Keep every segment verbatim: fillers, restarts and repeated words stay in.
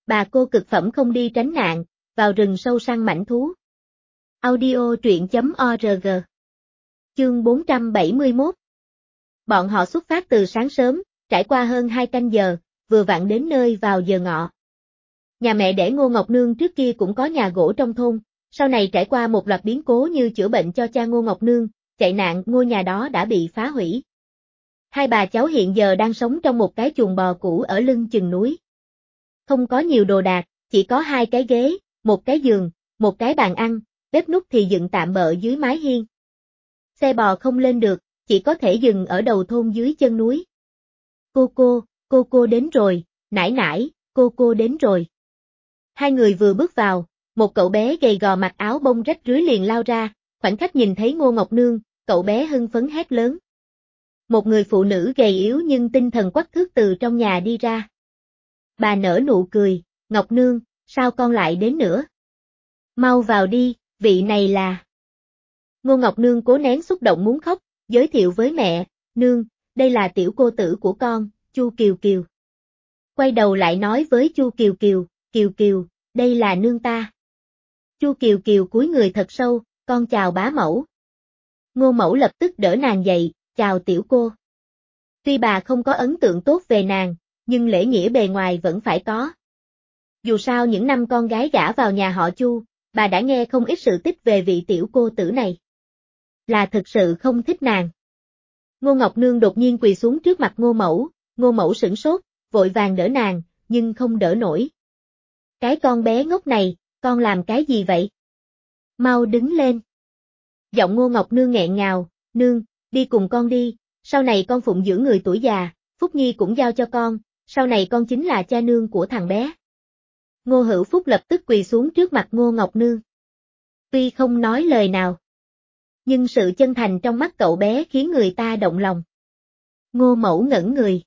Bà cô cực phẩm không đi tránh nạn, vào rừng sâu săn mãnh thú. Audio truyện chấm org. Chương bốn trăm bảy mươi mốt. Bọn họ xuất phát từ sáng sớm, trải qua hơn hai canh giờ, vừa vặn đến nơi vào giờ ngọ. Nhà mẹ đẻ Ngô Ngọc Nương trước kia cũng có nhà gỗ trong thôn, sau này trải qua một loạt biến cố như chữa bệnh cho cha Ngô Ngọc Nương, chạy nạn, ngôi nhà đó đã bị phá hủy. Hai bà cháu hiện giờ đang sống trong một cái chuồng bò cũ ở lưng chừng núi. Không có nhiều đồ đạc, chỉ có hai cái ghế, một cái giường, một cái bàn ăn, bếp núc thì dựng tạm bợ dưới mái hiên. Xe bò không lên được, chỉ có thể dừng ở đầu thôn dưới chân núi. Cô cô, cô cô đến rồi, nải nải, cô cô đến rồi. Hai người vừa bước vào, một cậu bé gầy gò mặc áo bông rách rưới liền lao ra, khoảnh khắc nhìn thấy Ngô Ngọc Nương, cậu bé hưng phấn hét lớn. Một người phụ nữ gầy yếu nhưng tinh thần quắc thước từ trong nhà đi ra. Bà nở nụ cười, Ngọc Nương, sao con lại đến nữa? Mau vào đi, vị này là... Ngô Ngọc Nương cố nén xúc động muốn khóc, giới thiệu với mẹ, Nương, đây là tiểu cô tử của con, Chu Kiều Kiều. Quay đầu lại nói với Chu Kiều Kiều, Kiều Kiều, đây là nương ta. Chu Kiều Kiều cúi người thật sâu, con chào bá mẫu. Ngô mẫu lập tức đỡ nàng dậy, chào tiểu cô. Tuy bà không có ấn tượng tốt về nàng, nhưng lễ nghĩa bề ngoài vẫn phải có. Dù sao những năm con gái gả vào nhà họ Chu, bà đã nghe không ít sự tích về vị tiểu cô tử này. Là thực sự không thích nàng. Ngô Ngọc Nương đột nhiên quỳ xuống trước mặt Ngô mẫu, Ngô mẫu sửng sốt, vội vàng đỡ nàng, nhưng không đỡ nổi. Cái con bé ngốc này, con làm cái gì vậy? Mau đứng lên. Giọng Ngô Ngọc Nương nghẹn ngào, Nương, đi cùng con đi, sau này con phụng dưỡng người tuổi già, Phúc Nhi cũng giao cho con, sau này con chính là cha nương của thằng bé. Ngô Hữu Phúc lập tức quỳ xuống trước mặt Ngô Ngọc Nương. Tuy không nói lời nào, nhưng sự chân thành trong mắt cậu bé khiến người ta động lòng. Ngô mẫu ngẩn người.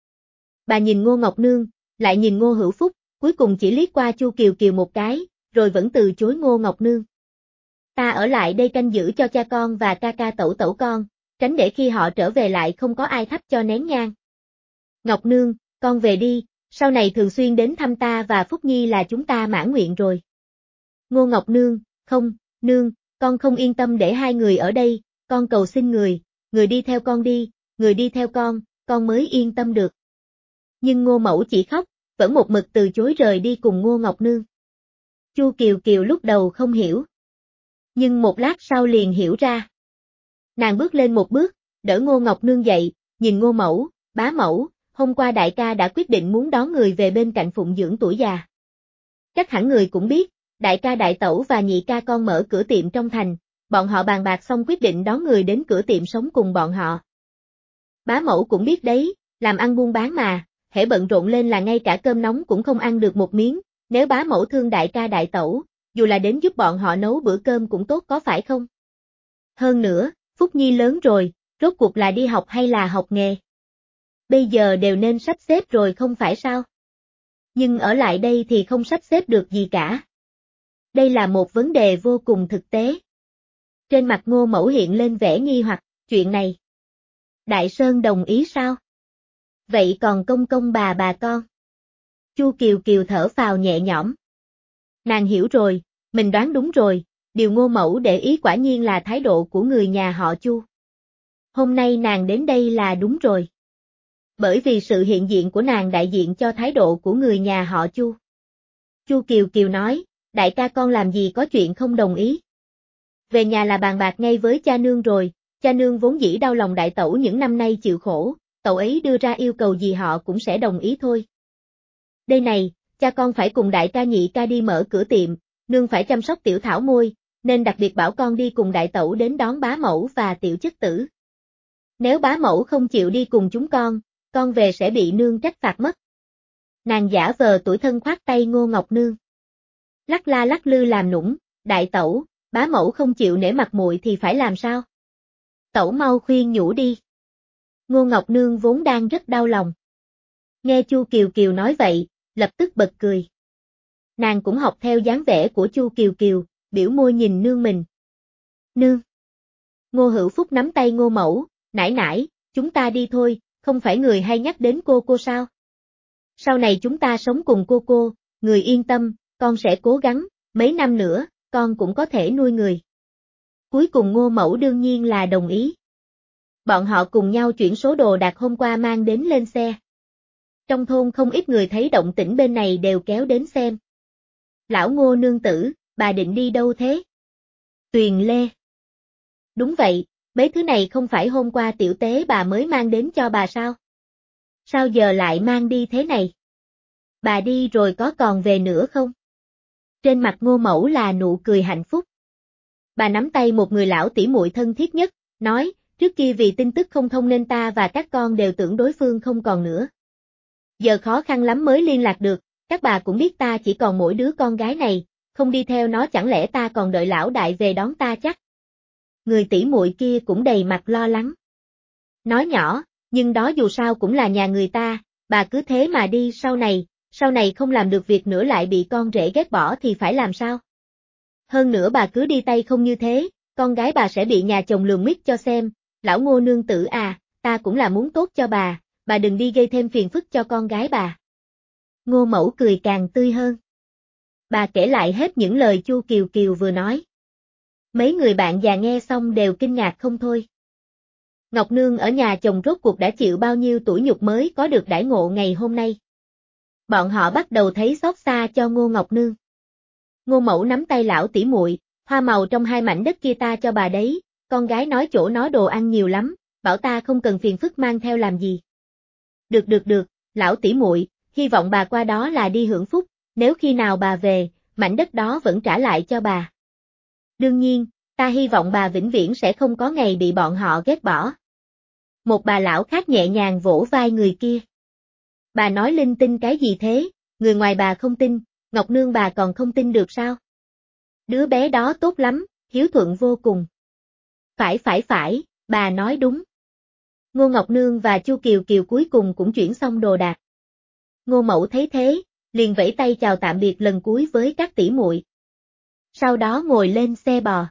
Bà nhìn Ngô Ngọc Nương, lại nhìn Ngô Hữu Phúc, cuối cùng chỉ liếc qua Chu Kiều Kiều một cái, rồi vẫn từ chối Ngô Ngọc Nương. Ta ở lại đây canh giữ cho cha con và ca ca tẩu tẩu con, tránh để khi họ trở về lại không có ai thắp cho nén nhang. Ngọc Nương, con về đi, sau này thường xuyên đến thăm ta và Phúc Nhi là chúng ta mãn nguyện rồi. Ngô Ngọc Nương, không, Nương, con không yên tâm để hai người ở đây, con cầu xin người, người đi theo con đi, người đi theo con, con mới yên tâm được. Nhưng Ngô mẫu chỉ khóc, vẫn một mực từ chối rời đi cùng Ngô Ngọc Nương. Chu Kiều Kiều lúc đầu không hiểu, nhưng một lát sau liền hiểu ra. Nàng bước lên một bước, đỡ Ngô Ngọc Nương dậy, nhìn Ngô mẫu, bá mẫu, hôm qua đại ca đã quyết định muốn đón người về bên cạnh phụng dưỡng tuổi già. Chắc hẳn người cũng biết, đại ca đại tẩu và nhị ca con mở cửa tiệm trong thành, bọn họ bàn bạc xong quyết định đón người đến cửa tiệm sống cùng bọn họ. Bá mẫu cũng biết đấy, làm ăn buôn bán mà, hễ bận rộn lên là ngay cả cơm nóng cũng không ăn được một miếng, nếu bá mẫu thương đại ca đại tẩu, dù là đến giúp bọn họ nấu bữa cơm cũng tốt có phải không? Hơn nữa, Phúc Nhi lớn rồi, rốt cuộc là đi học hay là học nghề? Bây giờ đều nên sắp xếp rồi không phải sao? Nhưng ở lại đây thì không sắp xếp được gì cả. Đây là một vấn đề vô cùng thực tế. Trên mặt Ngô mẫu hiện lên vẻ nghi hoặc, chuyện này. Đại Sơn đồng ý sao? Vậy còn công công bà bà con? Chu Kiều Kiều thở phào nhẹ nhõm. Nàng hiểu rồi, mình đoán đúng rồi, điều Ngô mẫu để ý quả nhiên là thái độ của người nhà họ Chu. Hôm nay nàng đến đây là đúng rồi. Bởi vì sự hiện diện của nàng đại diện cho thái độ của người nhà họ Chu. Chu Kiều Kiều nói, đại ca con làm gì có chuyện không đồng ý. Về nhà là bàn bạc ngay với cha nương rồi, cha nương vốn dĩ đau lòng đại tẩu những năm nay chịu khổ, cậu ấy đưa ra yêu cầu gì họ cũng sẽ đồng ý thôi. Đây này, cha con phải cùng đại ca nhị ca đi mở cửa tiệm, nương phải chăm sóc tiểu thảo môi, nên đặc biệt bảo con đi cùng đại tẩu đến đón bá mẫu và tiểu chất tử. Nếu bá mẫu không chịu đi cùng chúng con, con về sẽ bị nương trách phạt mất. Nàng giả vờ tủi thân khoát tay Ngô Ngọc Nương. Lắc la lắc lư làm nũng, đại tẩu, bá mẫu không chịu nể mặt muội thì phải làm sao? Tẩu mau khuyên nhủ đi. Ngô Ngọc Nương vốn đang rất đau lòng. Nghe Chu Kiều Kiều nói vậy, lập tức bật cười. Nàng cũng học theo dáng vẻ của Chu Kiều Kiều, biểu môi nhìn nương mình. Nương. Ngô Hữu Phúc nắm tay Ngô mẫu, nải nải, chúng ta đi thôi, không phải người hay nhắc đến cô cô sao? Sau này chúng ta sống cùng cô cô, người yên tâm, con sẽ cố gắng, mấy năm nữa, con cũng có thể nuôi người. Cuối cùng Ngô Mẫu đương nhiên là đồng ý. Bọn họ cùng nhau chuyển số đồ đạc hôm qua mang đến lên xe. Trong thôn không ít người thấy động tĩnh bên này đều kéo đến xem. Lão Ngô nương tử, bà định đi đâu thế? Tuyền Lê. Đúng vậy, mấy thứ này không phải hôm qua tiểu tế bà mới mang đến cho bà sao? Sao giờ lại mang đi thế này? Bà đi rồi có còn về nữa không? Trên mặt Ngô Mẫu là nụ cười hạnh phúc. Bà nắm tay một người lão tỷ muội thân thiết nhất, nói, trước kia vì tin tức không thông nên ta và các con đều tưởng đối phương không còn nữa. Giờ khó khăn lắm mới liên lạc được, các bà cũng biết ta chỉ còn mỗi đứa con gái này, không đi theo nó chẳng lẽ ta còn đợi lão đại về đón ta chắc. Người tỷ muội kia cũng đầy mặt lo lắng. Nói nhỏ, nhưng đó dù sao cũng là nhà người ta, bà cứ thế mà đi sau này, sau này không làm được việc nữa lại bị con rể ghét bỏ thì phải làm sao? Hơn nữa bà cứ đi tay không như thế, con gái bà sẽ bị nhà chồng lườm miết cho xem, lão Ngô nương tử à, ta cũng là muốn tốt cho bà, bà đừng đi gây thêm phiền phức cho con gái bà. Ngô Mẫu cười càng tươi hơn. Bà kể lại hết những lời Chu Kiều Kiều vừa nói. Mấy người bạn già nghe xong đều kinh ngạc không thôi. Ngọc Nương ở nhà chồng rốt cuộc đã chịu bao nhiêu tủi nhục mới có được đãi ngộ ngày hôm nay. Bọn họ bắt đầu thấy xót xa cho Ngô Ngọc Nương. Ngô Mẫu nắm tay lão tỷ muội, hoa màu trong hai mảnh đất kia ta cho bà đấy, con gái nói chỗ nó đồ ăn nhiều lắm, bảo ta không cần phiền phức mang theo làm gì. Được được được, lão tỷ muội, hy vọng bà qua đó là đi hưởng phúc, nếu khi nào bà về, mảnh đất đó vẫn trả lại cho bà. Đương nhiên, ta hy vọng bà vĩnh viễn sẽ không có ngày bị bọn họ ghét bỏ. Một bà lão khác nhẹ nhàng vỗ vai người kia. Bà nói linh tinh cái gì thế, người ngoài bà không tin, Ngọc Nương bà còn không tin được sao? Đứa bé đó tốt lắm, hiếu thuận vô cùng. Phải phải phải, bà nói đúng. Ngô Ngọc Nương và Chu Kiều Kiều cuối cùng cũng chuyển xong đồ đạc. Ngô Mẫu thấy thế, liền vẫy tay chào tạm biệt lần cuối với các tỷ muội. Sau đó ngồi lên xe bò.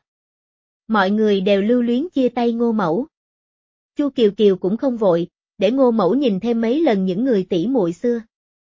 Mọi người đều lưu luyến chia tay Ngô Mẫu. Chu Kiều Kiều cũng không vội, để Ngô Mẫu nhìn thêm mấy lần những người tỷ muội xưa.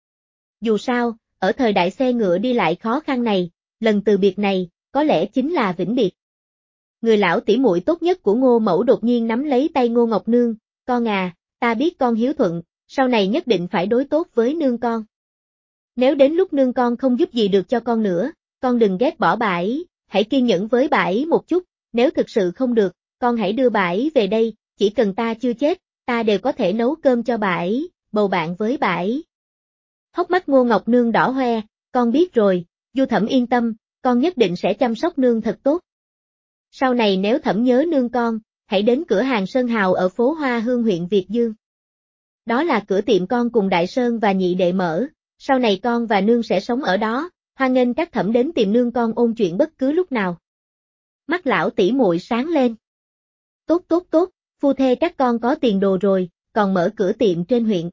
Dù sao, ở thời đại xe ngựa đi lại khó khăn này, lần từ biệt này, có lẽ chính là vĩnh biệt. Người lão tỷ muội tốt nhất của Ngô Mẫu đột nhiên nắm lấy tay Ngô Ngọc Nương, con à, ta biết con hiếu thuận, sau này nhất định phải đối tốt với nương con. Nếu đến lúc nương con không giúp gì được cho con nữa, con đừng ghét bỏ bà ấy, hãy kiên nhẫn với bà ấy một chút, nếu thực sự không được, con hãy đưa bà ấy về đây, chỉ cần ta chưa chết, ta đều có thể nấu cơm cho bà ấy, bầu bạn với bà ấy. Hốc mắt Ngô Ngọc Nương đỏ hoe, con biết rồi, Du Thẩm yên tâm, con nhất định sẽ chăm sóc nương thật tốt. Sau này nếu Thẩm nhớ nương con, hãy đến cửa hàng Sơn Hào ở phố Hoa Hương huyện Việt Dương. Đó là cửa tiệm con cùng Đại Sơn và nhị đệ mở, sau này con và nương sẽ sống ở đó, hoan nghênh các Thẩm đến tìm nương con ôn chuyện bất cứ lúc nào. Mắt lão tỷ muội sáng lên. Tốt tốt tốt, phu thê các con có tiền đồ rồi, còn mở cửa tiệm trên huyện.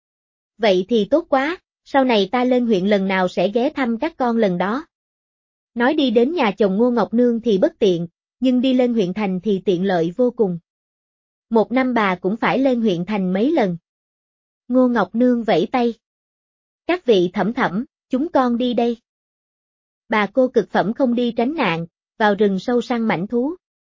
Vậy thì tốt quá, sau này ta lên huyện lần nào sẽ ghé thăm các con lần đó. Nói đi đến nhà chồng Ngô Ngọc Nương thì bất tiện, nhưng đi lên huyện thành thì tiện lợi vô cùng. Một năm bà cũng phải lên huyện thành mấy lần. Ngô Ngọc Nương vẫy tay. Các vị thẩm thẩm, chúng con đi đây. Bà cô cực phẩm không đi tránh nạn, vào rừng sâu săn mãnh thú.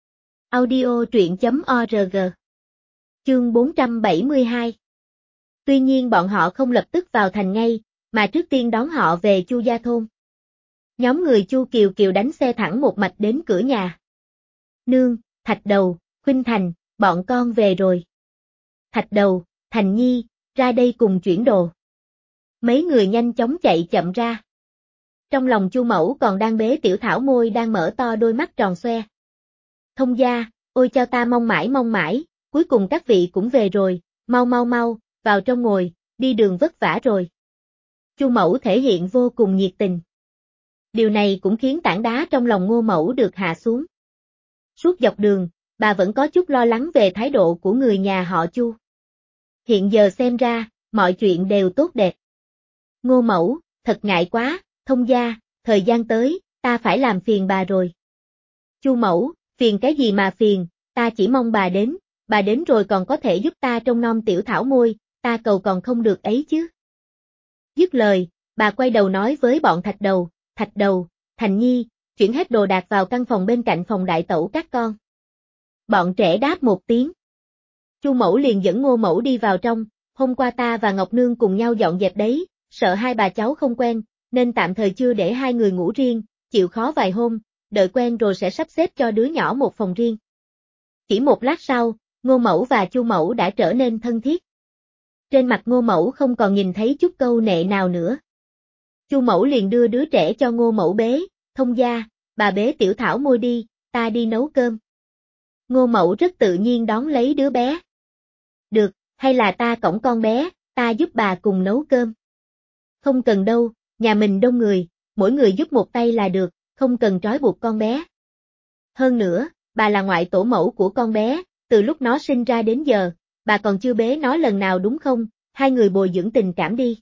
Audio truyện chấm org. Chương bốn trăm bảy mươi hai. Tuy nhiên bọn họ không lập tức vào thành ngay, mà trước tiên đón họ về Chu gia thôn. Nhóm người Chu Kiều Kiều đánh xe thẳng một mạch đến cửa nhà. Nương, Thạch Đầu, Khuynh Thành, bọn con về rồi. Thạch Đầu, Thành Nhi, ra đây cùng chuyển đồ. Mấy người nhanh chóng chạy chậm ra. Trong lòng Chu Mẫu còn đang bế Tiểu Thảo môi đang mở to đôi mắt tròn xoe. Thông gia, ôi cho ta mong mãi mong mãi, cuối cùng các vị cũng về rồi, mau mau mau, vào trong ngồi, đi đường vất vả rồi. Chu Mẫu thể hiện vô cùng nhiệt tình. Điều này cũng khiến tảng đá trong lòng Ngô Mẫu được hạ xuống. Suốt dọc đường, bà vẫn có chút lo lắng về thái độ của người nhà họ Chu. Hiện giờ xem ra, mọi chuyện đều tốt đẹp. Ngô Mẫu, thật ngại quá, thông gia, thời gian tới, ta phải làm phiền bà rồi. Chu Mẫu, phiền cái gì mà phiền, ta chỉ mong bà đến, bà đến rồi còn có thể giúp ta trông nom Tiểu Thảo môi, ta cầu còn không được ấy chứ. Dứt lời, Bà quay đầu nói với bọn Thạch Đầu, Thạch Đầu, Thành Nhi, chuyển hết đồ đạc vào căn phòng bên cạnh phòng đại tẩu các con. Bọn trẻ đáp một tiếng. Chu Mẫu liền dẫn Ngô Mẫu đi vào trong, hôm qua ta và Ngọc Nương cùng nhau dọn dẹp đấy, sợ hai bà cháu không quen, nên tạm thời chưa để hai người ngủ riêng, chịu khó vài hôm, đợi quen rồi sẽ sắp xếp cho đứa nhỏ một phòng riêng. Chỉ một lát sau, Ngô Mẫu và Chu Mẫu đã trở nên thân thiết. Trên mặt Ngô Mẫu không còn nhìn thấy chút câu nệ nào nữa. Chu Mẫu liền đưa đứa trẻ cho Ngô Mẫu bế, thông gia, bà bế Tiểu Thảo Môi đi, ta đi nấu cơm. Ngô Mẫu rất tự nhiên đón lấy đứa bé. Được, hay là ta cõng con bé, ta giúp bà cùng nấu cơm. Không cần đâu, nhà mình đông người, mỗi người giúp một tay là được, không cần trói buộc con bé. Hơn nữa, bà là ngoại tổ mẫu của con bé, từ lúc nó sinh ra đến giờ, bà còn chưa bế nó lần nào đúng không, hai người bồi dưỡng tình cảm đi.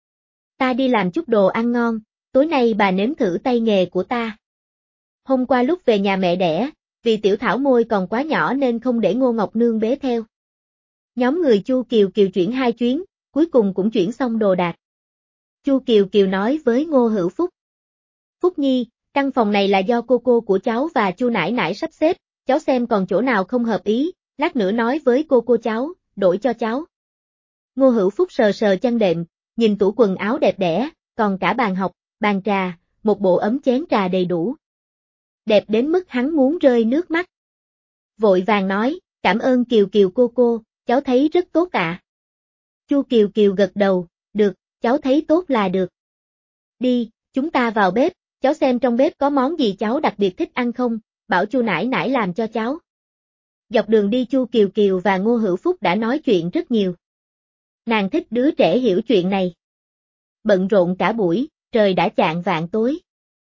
Ta đi làm chút đồ ăn ngon, tối nay bà nếm thử tay nghề của ta. Hôm qua lúc về nhà mẹ đẻ, vì Tiểu Thảo Môi còn quá nhỏ nên không để Ngô Ngọc Nương bế theo. Nhóm người Chu Kiều Kiều chuyển hai chuyến, cuối cùng cũng chuyển xong đồ đạc. Chu Kiều Kiều nói với Ngô Hữu Phúc. Phúc Nhi, căn phòng này là do cô cô của cháu và Chu nãi nãi sắp xếp, cháu xem còn chỗ nào không hợp ý, lát nữa nói với cô cô cháu, đổi cho cháu. Ngô Hữu Phúc sờ sờ chăn đệm, nhìn tủ quần áo đẹp đẽ, còn cả bàn học, bàn trà, một bộ ấm chén trà đầy đủ. Đẹp đến mức hắn muốn rơi nước mắt. Vội vàng nói, cảm ơn Kiều Kiều cô cô, cháu thấy rất tốt ạ. Chu Kiều Kiều gật đầu, được, cháu thấy tốt là được. Đi, chúng ta vào bếp, cháu xem trong bếp có món gì cháu đặc biệt thích ăn không, bảo Chu nãi nãi làm cho cháu. Dọc đường đi Chu Kiều Kiều và Ngô Hữu Phúc đã nói chuyện rất nhiều. Nàng thích đứa trẻ hiểu chuyện này. Bận rộn cả buổi, trời đã chạng vạng tối.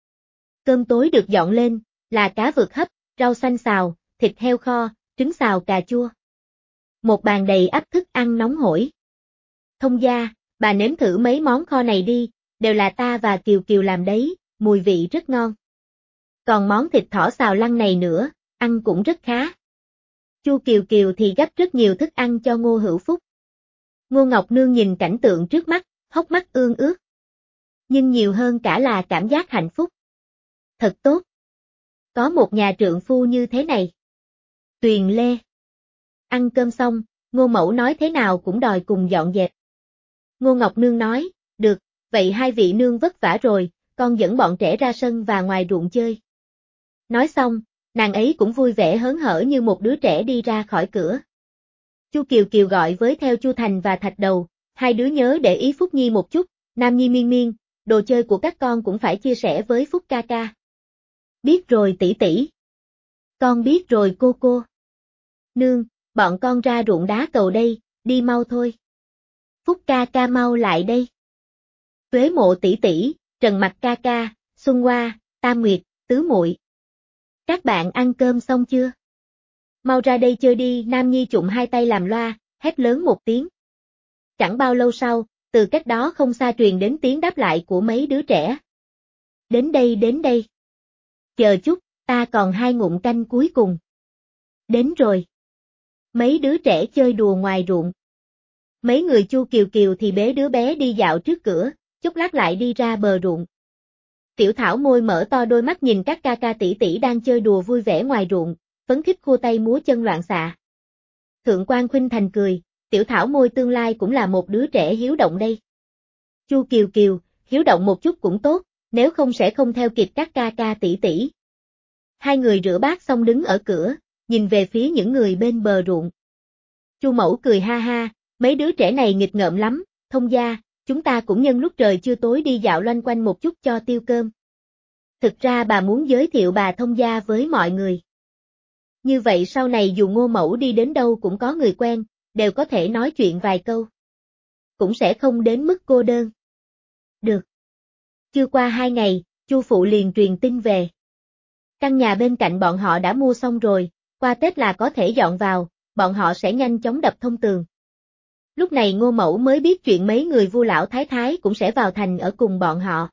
Cơm tối được dọn lên, là cá vượt hấp, rau xanh xào, thịt heo kho, trứng xào cà chua. Một bàn đầy ắp thức ăn nóng hổi. Thông gia, bà nếm thử mấy món kho này đi, đều là ta và Kiều Kiều làm đấy, mùi vị rất ngon. Còn món thịt thỏ xào lăng này nữa, ăn cũng rất khá. Chu Kiều Kiều thì gấp rất nhiều thức ăn cho Ngô Hữu Phúc. Ngô Ngọc Nương nhìn cảnh tượng trước mắt, hốc mắt ương ướt. Nhưng nhiều hơn cả là cảm giác hạnh phúc. Thật tốt. Có một nhà trượng phu như thế này. Tuyền Lê. Ăn cơm xong, Ngô Mẫu nói thế nào cũng đòi cùng dọn dẹp. Ngô Ngọc Nương nói, được, vậy hai vị nương vất vả rồi, con dẫn bọn trẻ ra sân và ngoài ruộng chơi. Nói xong, nàng ấy cũng vui vẻ hớn hở như một đứa trẻ đi ra khỏi cửa. Chu Kiều Kiều gọi với theo Chu Thành và Thạch Đầu, hai đứa nhớ để ý Phúc Nhi một chút, Nam Nhi miên miên, đồ chơi của các con cũng phải chia sẻ với Phúc ca ca. Biết rồi tỷ tỷ. Con biết rồi cô cô. Nương, bọn con ra ruộng đá cầu đây, đi mau thôi. Phúc ca ca mau lại đây. Tuế Mộ tỷ tỷ, Trần Mặc ca ca, Xuân Hoa, Tam Nguyệt, Tứ Muội. Các bạn ăn cơm xong chưa? Mau ra đây chơi đi, Nam Nhi chụm hai tay làm loa, hét lớn một tiếng. Chẳng bao lâu sau, từ cách đó không xa truyền đến tiếng đáp lại của mấy đứa trẻ. Đến đây đến đây. Chờ chút, ta còn hai ngụm canh cuối cùng. Đến rồi. Mấy đứa trẻ chơi đùa ngoài ruộng. Mấy người Chu Kiều Kiều thì bế đứa bé đi dạo trước cửa, chốc lát lại đi ra bờ ruộng. Tiểu Thảo Môi mở to đôi mắt nhìn các ca ca tỷ tỷ đang chơi đùa vui vẻ ngoài ruộng, phấn khích khua tay múa chân loạn xạ. Thượng quan Khuynh Thành cười, Tiểu Thảo Môi tương lai cũng là một đứa trẻ hiếu động đây. Chu Kiều Kiều, hiếu động một chút cũng tốt, nếu không sẽ không theo kịp các ca ca tỷ tỷ. Hai người rửa bát xong đứng ở cửa, nhìn về phía những người bên bờ ruộng. Chu Mẫu cười ha ha, mấy đứa trẻ này nghịch ngợm lắm, Thông gia, chúng ta cũng nhân lúc trời chưa tối đi dạo loanh quanh một chút cho tiêu cơm. Thực ra bà muốn giới thiệu bà Thông gia với mọi người. Như vậy sau này dù Ngô Mẫu đi đến đâu cũng có người quen, đều có thể nói chuyện vài câu. Cũng sẽ không đến mức cô đơn. Được. Chưa qua hai ngày, Chu phụ liền truyền tin về. Căn nhà bên cạnh bọn họ đã mua xong rồi, qua Tết là có thể dọn vào, bọn họ sẽ nhanh chóng đập thông tường. Lúc này Ngô Mẫu mới biết chuyện mấy người Vu lão thái thái cũng sẽ vào thành ở cùng bọn họ.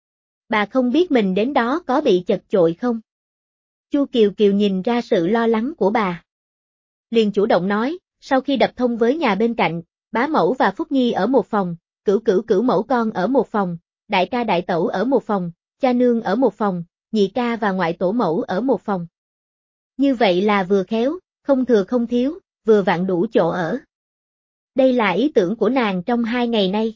Bà không biết mình đến đó có bị chật chội không? Chu Kiều Kiều nhìn ra sự lo lắng của bà. Liền chủ động nói, sau khi đập thông với nhà bên cạnh, bá mẫu và Phúc Nhi ở một phòng, cửu cửu cửu mẫu con ở một phòng, đại ca đại tẩu ở một phòng, cha nương ở một phòng, nhị ca và ngoại tổ mẫu ở một phòng. Như vậy là vừa khéo, không thừa không thiếu, vừa vặn đủ chỗ ở. Đây là ý tưởng của nàng trong hai ngày nay.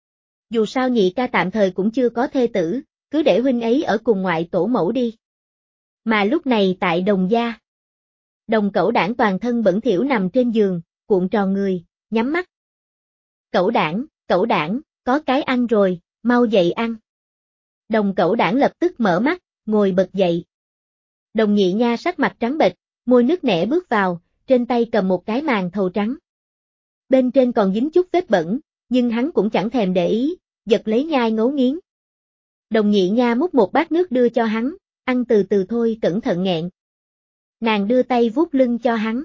Dù sao nhị ca tạm thời cũng chưa có thê tử, cứ để huynh ấy ở cùng ngoại tổ mẫu đi. Mà lúc này tại Đồng gia, Đồng Cẩu Đảng toàn thân bẩn thỉu nằm trên giường, cuộn tròn người, nhắm mắt. Cẩu Đảng, Cẩu Đảng, có cái ăn rồi, mau dậy ăn. Đồng Cẩu Đảng lập tức mở mắt, ngồi bật dậy. Đồng Nhị Nha sắc mặt trắng bệch, môi nứt nẻ bước vào, trên tay cầm một cái màn thầu trắng. Bên trên còn dính chút vết bẩn, nhưng hắn cũng chẳng thèm để ý, giật lấy nhai ngấu nghiến. Đồng Nhị Nha múc một bát nước đưa cho hắn, ăn từ từ thôi, cẩn thận nghẹn. Nàng đưa tay vuốt lưng cho hắn.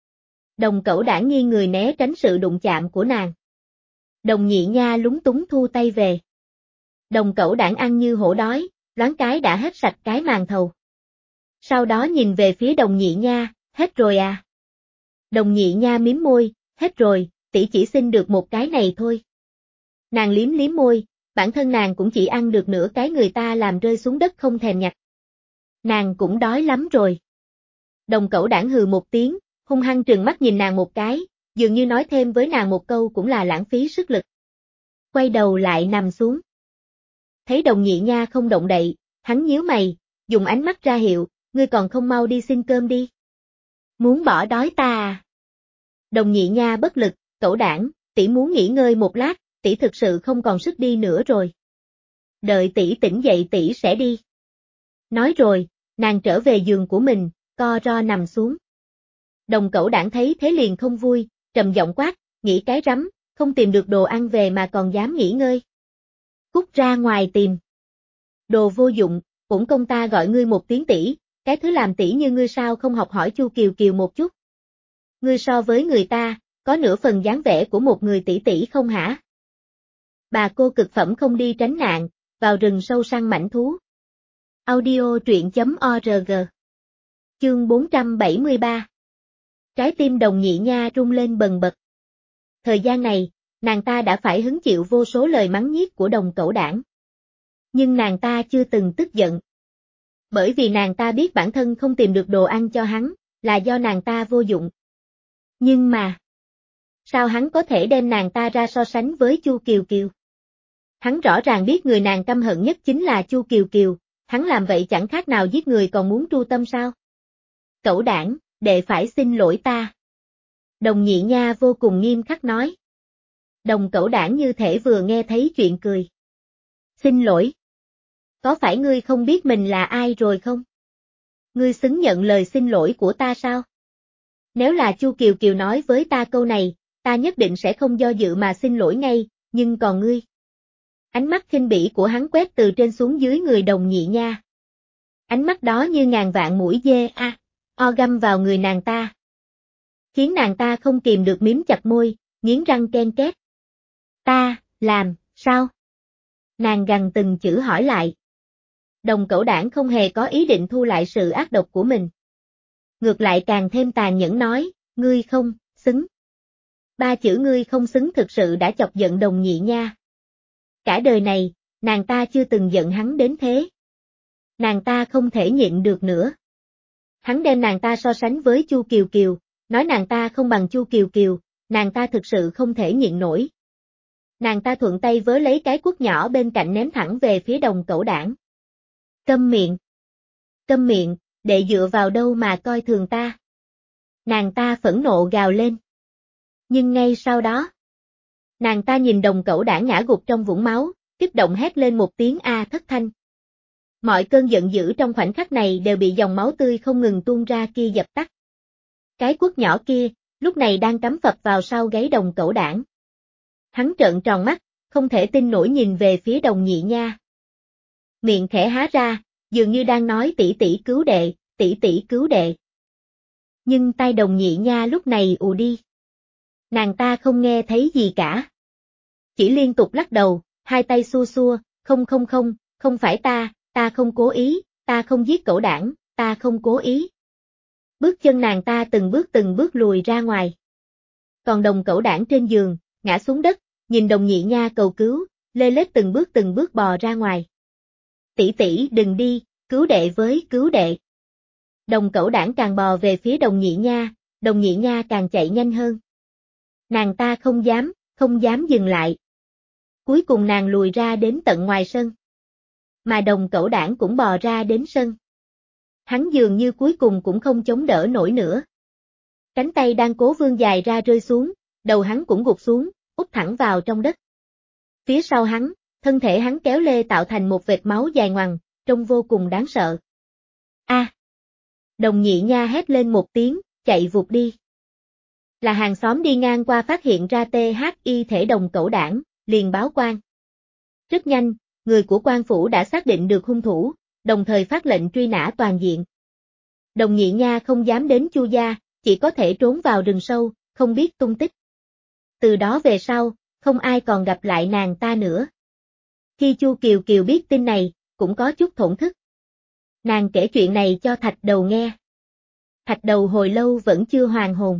Đồng Cẩu Đảng nghiêng người né tránh sự đụng chạm của nàng. Đồng Nhị Nha lúng túng thu tay về. Đồng Cẩu Đảng ăn như hổ đói, loáng cái đã hết sạch cái màn thầu. Sau đó nhìn về phía Đồng Nhị Nha, hết rồi à? Đồng Nhị Nha mím môi, hết rồi, tỷ chỉ xin được một cái này thôi. Nàng liếm liếm môi, bản thân nàng cũng chỉ ăn được nửa cái người ta làm rơi xuống đất không thèm nhặt. Nàng cũng đói lắm rồi. Đồng Cẩu Đảng hừ một tiếng, hung hăng trừng mắt nhìn nàng một cái, dường như nói thêm với nàng một câu cũng là lãng phí sức lực. Quay đầu lại nằm xuống. Thấy Đồng Nhị Nha không động đậy, hắn nhíu mày, dùng ánh mắt ra hiệu, ngươi còn không mau đi xin cơm đi. Muốn bỏ đói ta à? Đồng Nhị Nha bất lực, Cẩu Đảng, tỷ muốn nghỉ ngơi một lát, tỷ thực sự không còn sức đi nữa rồi. Đợi tỷ tỉnh dậy tỷ sẽ đi. Nói rồi, nàng trở về giường của mình, co ro nằm xuống. Đồng Cẩu Đảng thấy thế liền không vui, trầm giọng quát, nghĩ cái rắm, không tìm được đồ ăn về mà còn dám nghỉ ngơi. Cút ra ngoài tìm. Đồ vô dụng, bổn công ta gọi ngươi một tiếng tỷ, cái thứ làm tỷ như ngươi sao không học hỏi Chu Kiều Kiều một chút. Ngươi so với người ta, có nửa phần dáng vẻ của một người tỷ tỷ không hả? Bà cô cực phẩm không đi tránh nạn, vào rừng sâu săn mãnh thú. Audio truyện chấm org. Chương bốn trăm bảy mươi ba. Trái tim Đồng Nhị Nha rung lên bần bật. Thời gian này, nàng ta đã phải hứng chịu vô số lời mắng nhiếc của Đồng Cẩu Đảng. Nhưng nàng ta chưa từng tức giận. Bởi vì nàng ta biết bản thân không tìm được đồ ăn cho hắn, là do nàng ta vô dụng. Nhưng mà, sao hắn có thể đem nàng ta ra so sánh với Chu Kiều Kiều? Hắn rõ ràng biết người nàng căm hận nhất chính là Chu Kiều Kiều, hắn làm vậy chẳng khác nào giết người còn muốn tru tâm sao? Cẩu Đảng, đệ phải xin lỗi ta. Đồng Nhị Nha vô cùng nghiêm khắc nói. Đồng Cẩu Đảng như thể vừa nghe thấy chuyện cười. Xin lỗi. Có phải ngươi không biết mình là ai rồi không? Ngươi xứng nhận lời xin lỗi của ta sao? Nếu là Chu Kiều Kiều nói với ta câu này, ta nhất định sẽ không do dự mà xin lỗi ngay, nhưng còn ngươi? Ánh mắt khinh bỉ của hắn quét từ trên xuống dưới người Đồng Nhị Nha. Ánh mắt đó như ngàn vạn mũi dê a, à, o găm vào người nàng ta. Khiến nàng ta không kìm được miếm chặt môi, nghiến răng ken két. Ta, làm, sao? Nàng gằn từng chữ hỏi lại. Đồng Cẩu Đảng không hề có ý định thu lại sự ác độc của mình. Ngược lại càng thêm tàn nhẫn nói, ngươi không, xứng. Ba chữ ngươi không xứng thực sự đã chọc giận Đồng Nhị Nha. Cả đời này, nàng ta chưa từng giận hắn đến thế. Nàng ta không thể nhịn được nữa. Hắn đem nàng ta so sánh với Chu Kiều Kiều, nói nàng ta không bằng Chu Kiều Kiều, nàng ta thực sự không thể nhịn nổi. Nàng ta thuận tay vớ lấy cái cuốc nhỏ bên cạnh ném thẳng về phía Đồng Cẩu Đảng. Câm miệng. Câm miệng, đệ dựa vào đâu mà coi thường ta. Nàng ta phẫn nộ gào lên. Nhưng ngay sau đó, nàng ta nhìn Đồng Cẩu Đảng ngã gục trong vũng máu, kích động hét lên một tiếng a thất thanh. Mọi cơn giận dữ trong khoảnh khắc này đều bị dòng máu tươi không ngừng tuôn ra kia dập tắt. Cái cuốc nhỏ kia, lúc này đang cắm phập vào sau gáy Đồng Cẩu Đảng. Hắn trợn tròn mắt, không thể tin nổi nhìn về phía Đồng Nhị Nha. Miệng khẽ há ra, dường như đang nói tỷ tỷ cứu đệ, tỷ tỷ cứu đệ. Nhưng tai Đồng Nhị Nha lúc này ù đi. Nàng ta không nghe thấy gì cả. Chỉ liên tục lắc đầu, hai tay xua xua, không không không, không phải ta, ta không cố ý, ta không giết Cẩu Đảng, ta không cố ý. Bước chân nàng ta từng bước từng bước lùi ra ngoài. Còn Đồng Cẩu Đảng trên giường, ngã xuống đất, nhìn Đồng Nhị Nha cầu cứu, lê lết từng bước từng bước bò ra ngoài. Tỷ tỷ đừng đi, cứu đệ với cứu đệ. Đồng Cẩu Đảng càng bò về phía Đồng Nhị Nha, Đồng Nhị Nha càng chạy nhanh hơn. Nàng ta không dám, không dám dừng lại. Cuối cùng nàng lùi ra đến tận ngoài sân. Mà Đồng Cẩu Đảng cũng bò ra đến sân. Hắn dường như cuối cùng cũng không chống đỡ nổi nữa. Cánh tay đang cố vươn dài ra rơi xuống, đầu hắn cũng gục xuống, úp thẳng vào trong đất. Phía sau hắn, thân thể hắn kéo lê tạo thành một vệt máu dài ngoằng, trông vô cùng đáng sợ. A! À! Đồng Nhị Nha hét lên một tiếng, chạy vụt đi. Là hàng xóm đi ngang qua phát hiện ra tê hát i thể Đồng Cẩu Đảng, liền báo quan. Rất nhanh, người của quan phủ đã xác định được hung thủ, đồng thời phát lệnh truy nã toàn diện. Đồng Nhị Nha không dám đến Chu gia, chỉ có thể trốn vào rừng sâu, không biết tung tích. Từ đó về sau, không ai còn gặp lại nàng ta nữa. Khi Chu Kiều Kiều biết tin này, cũng có chút thổn thức. Nàng kể chuyện này cho Thạch Đầu nghe. Thạch Đầu hồi lâu vẫn chưa hoàn hồn.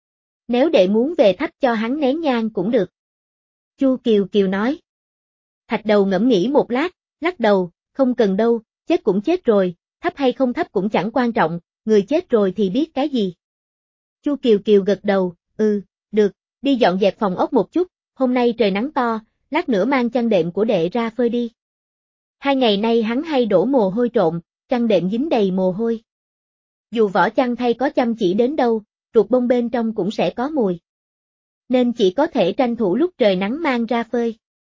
Nếu đệ muốn về thắp cho hắn nén nhang cũng được. Chu Kiều Kiều nói. Thạch Đầu ngẫm nghĩ một lát, lắc đầu, không cần đâu, chết cũng chết rồi, thắp hay không thắp cũng chẳng quan trọng, người chết rồi thì biết cái gì. Chu Kiều Kiều gật đầu, ừ, được, đi dọn dẹp phòng ốc một chút, hôm nay trời nắng to, lát nữa mang chăn đệm của đệ ra phơi đi. Hai ngày nay hắn hay đổ mồ hôi trộn, chăn đệm dính đầy mồ hôi. Dù vỏ chăn thay có chăm chỉ đến đâu, ruột bông bên trong cũng sẽ có mùi. Nên chỉ có thể tranh thủ lúc trời nắng mang ra phơi.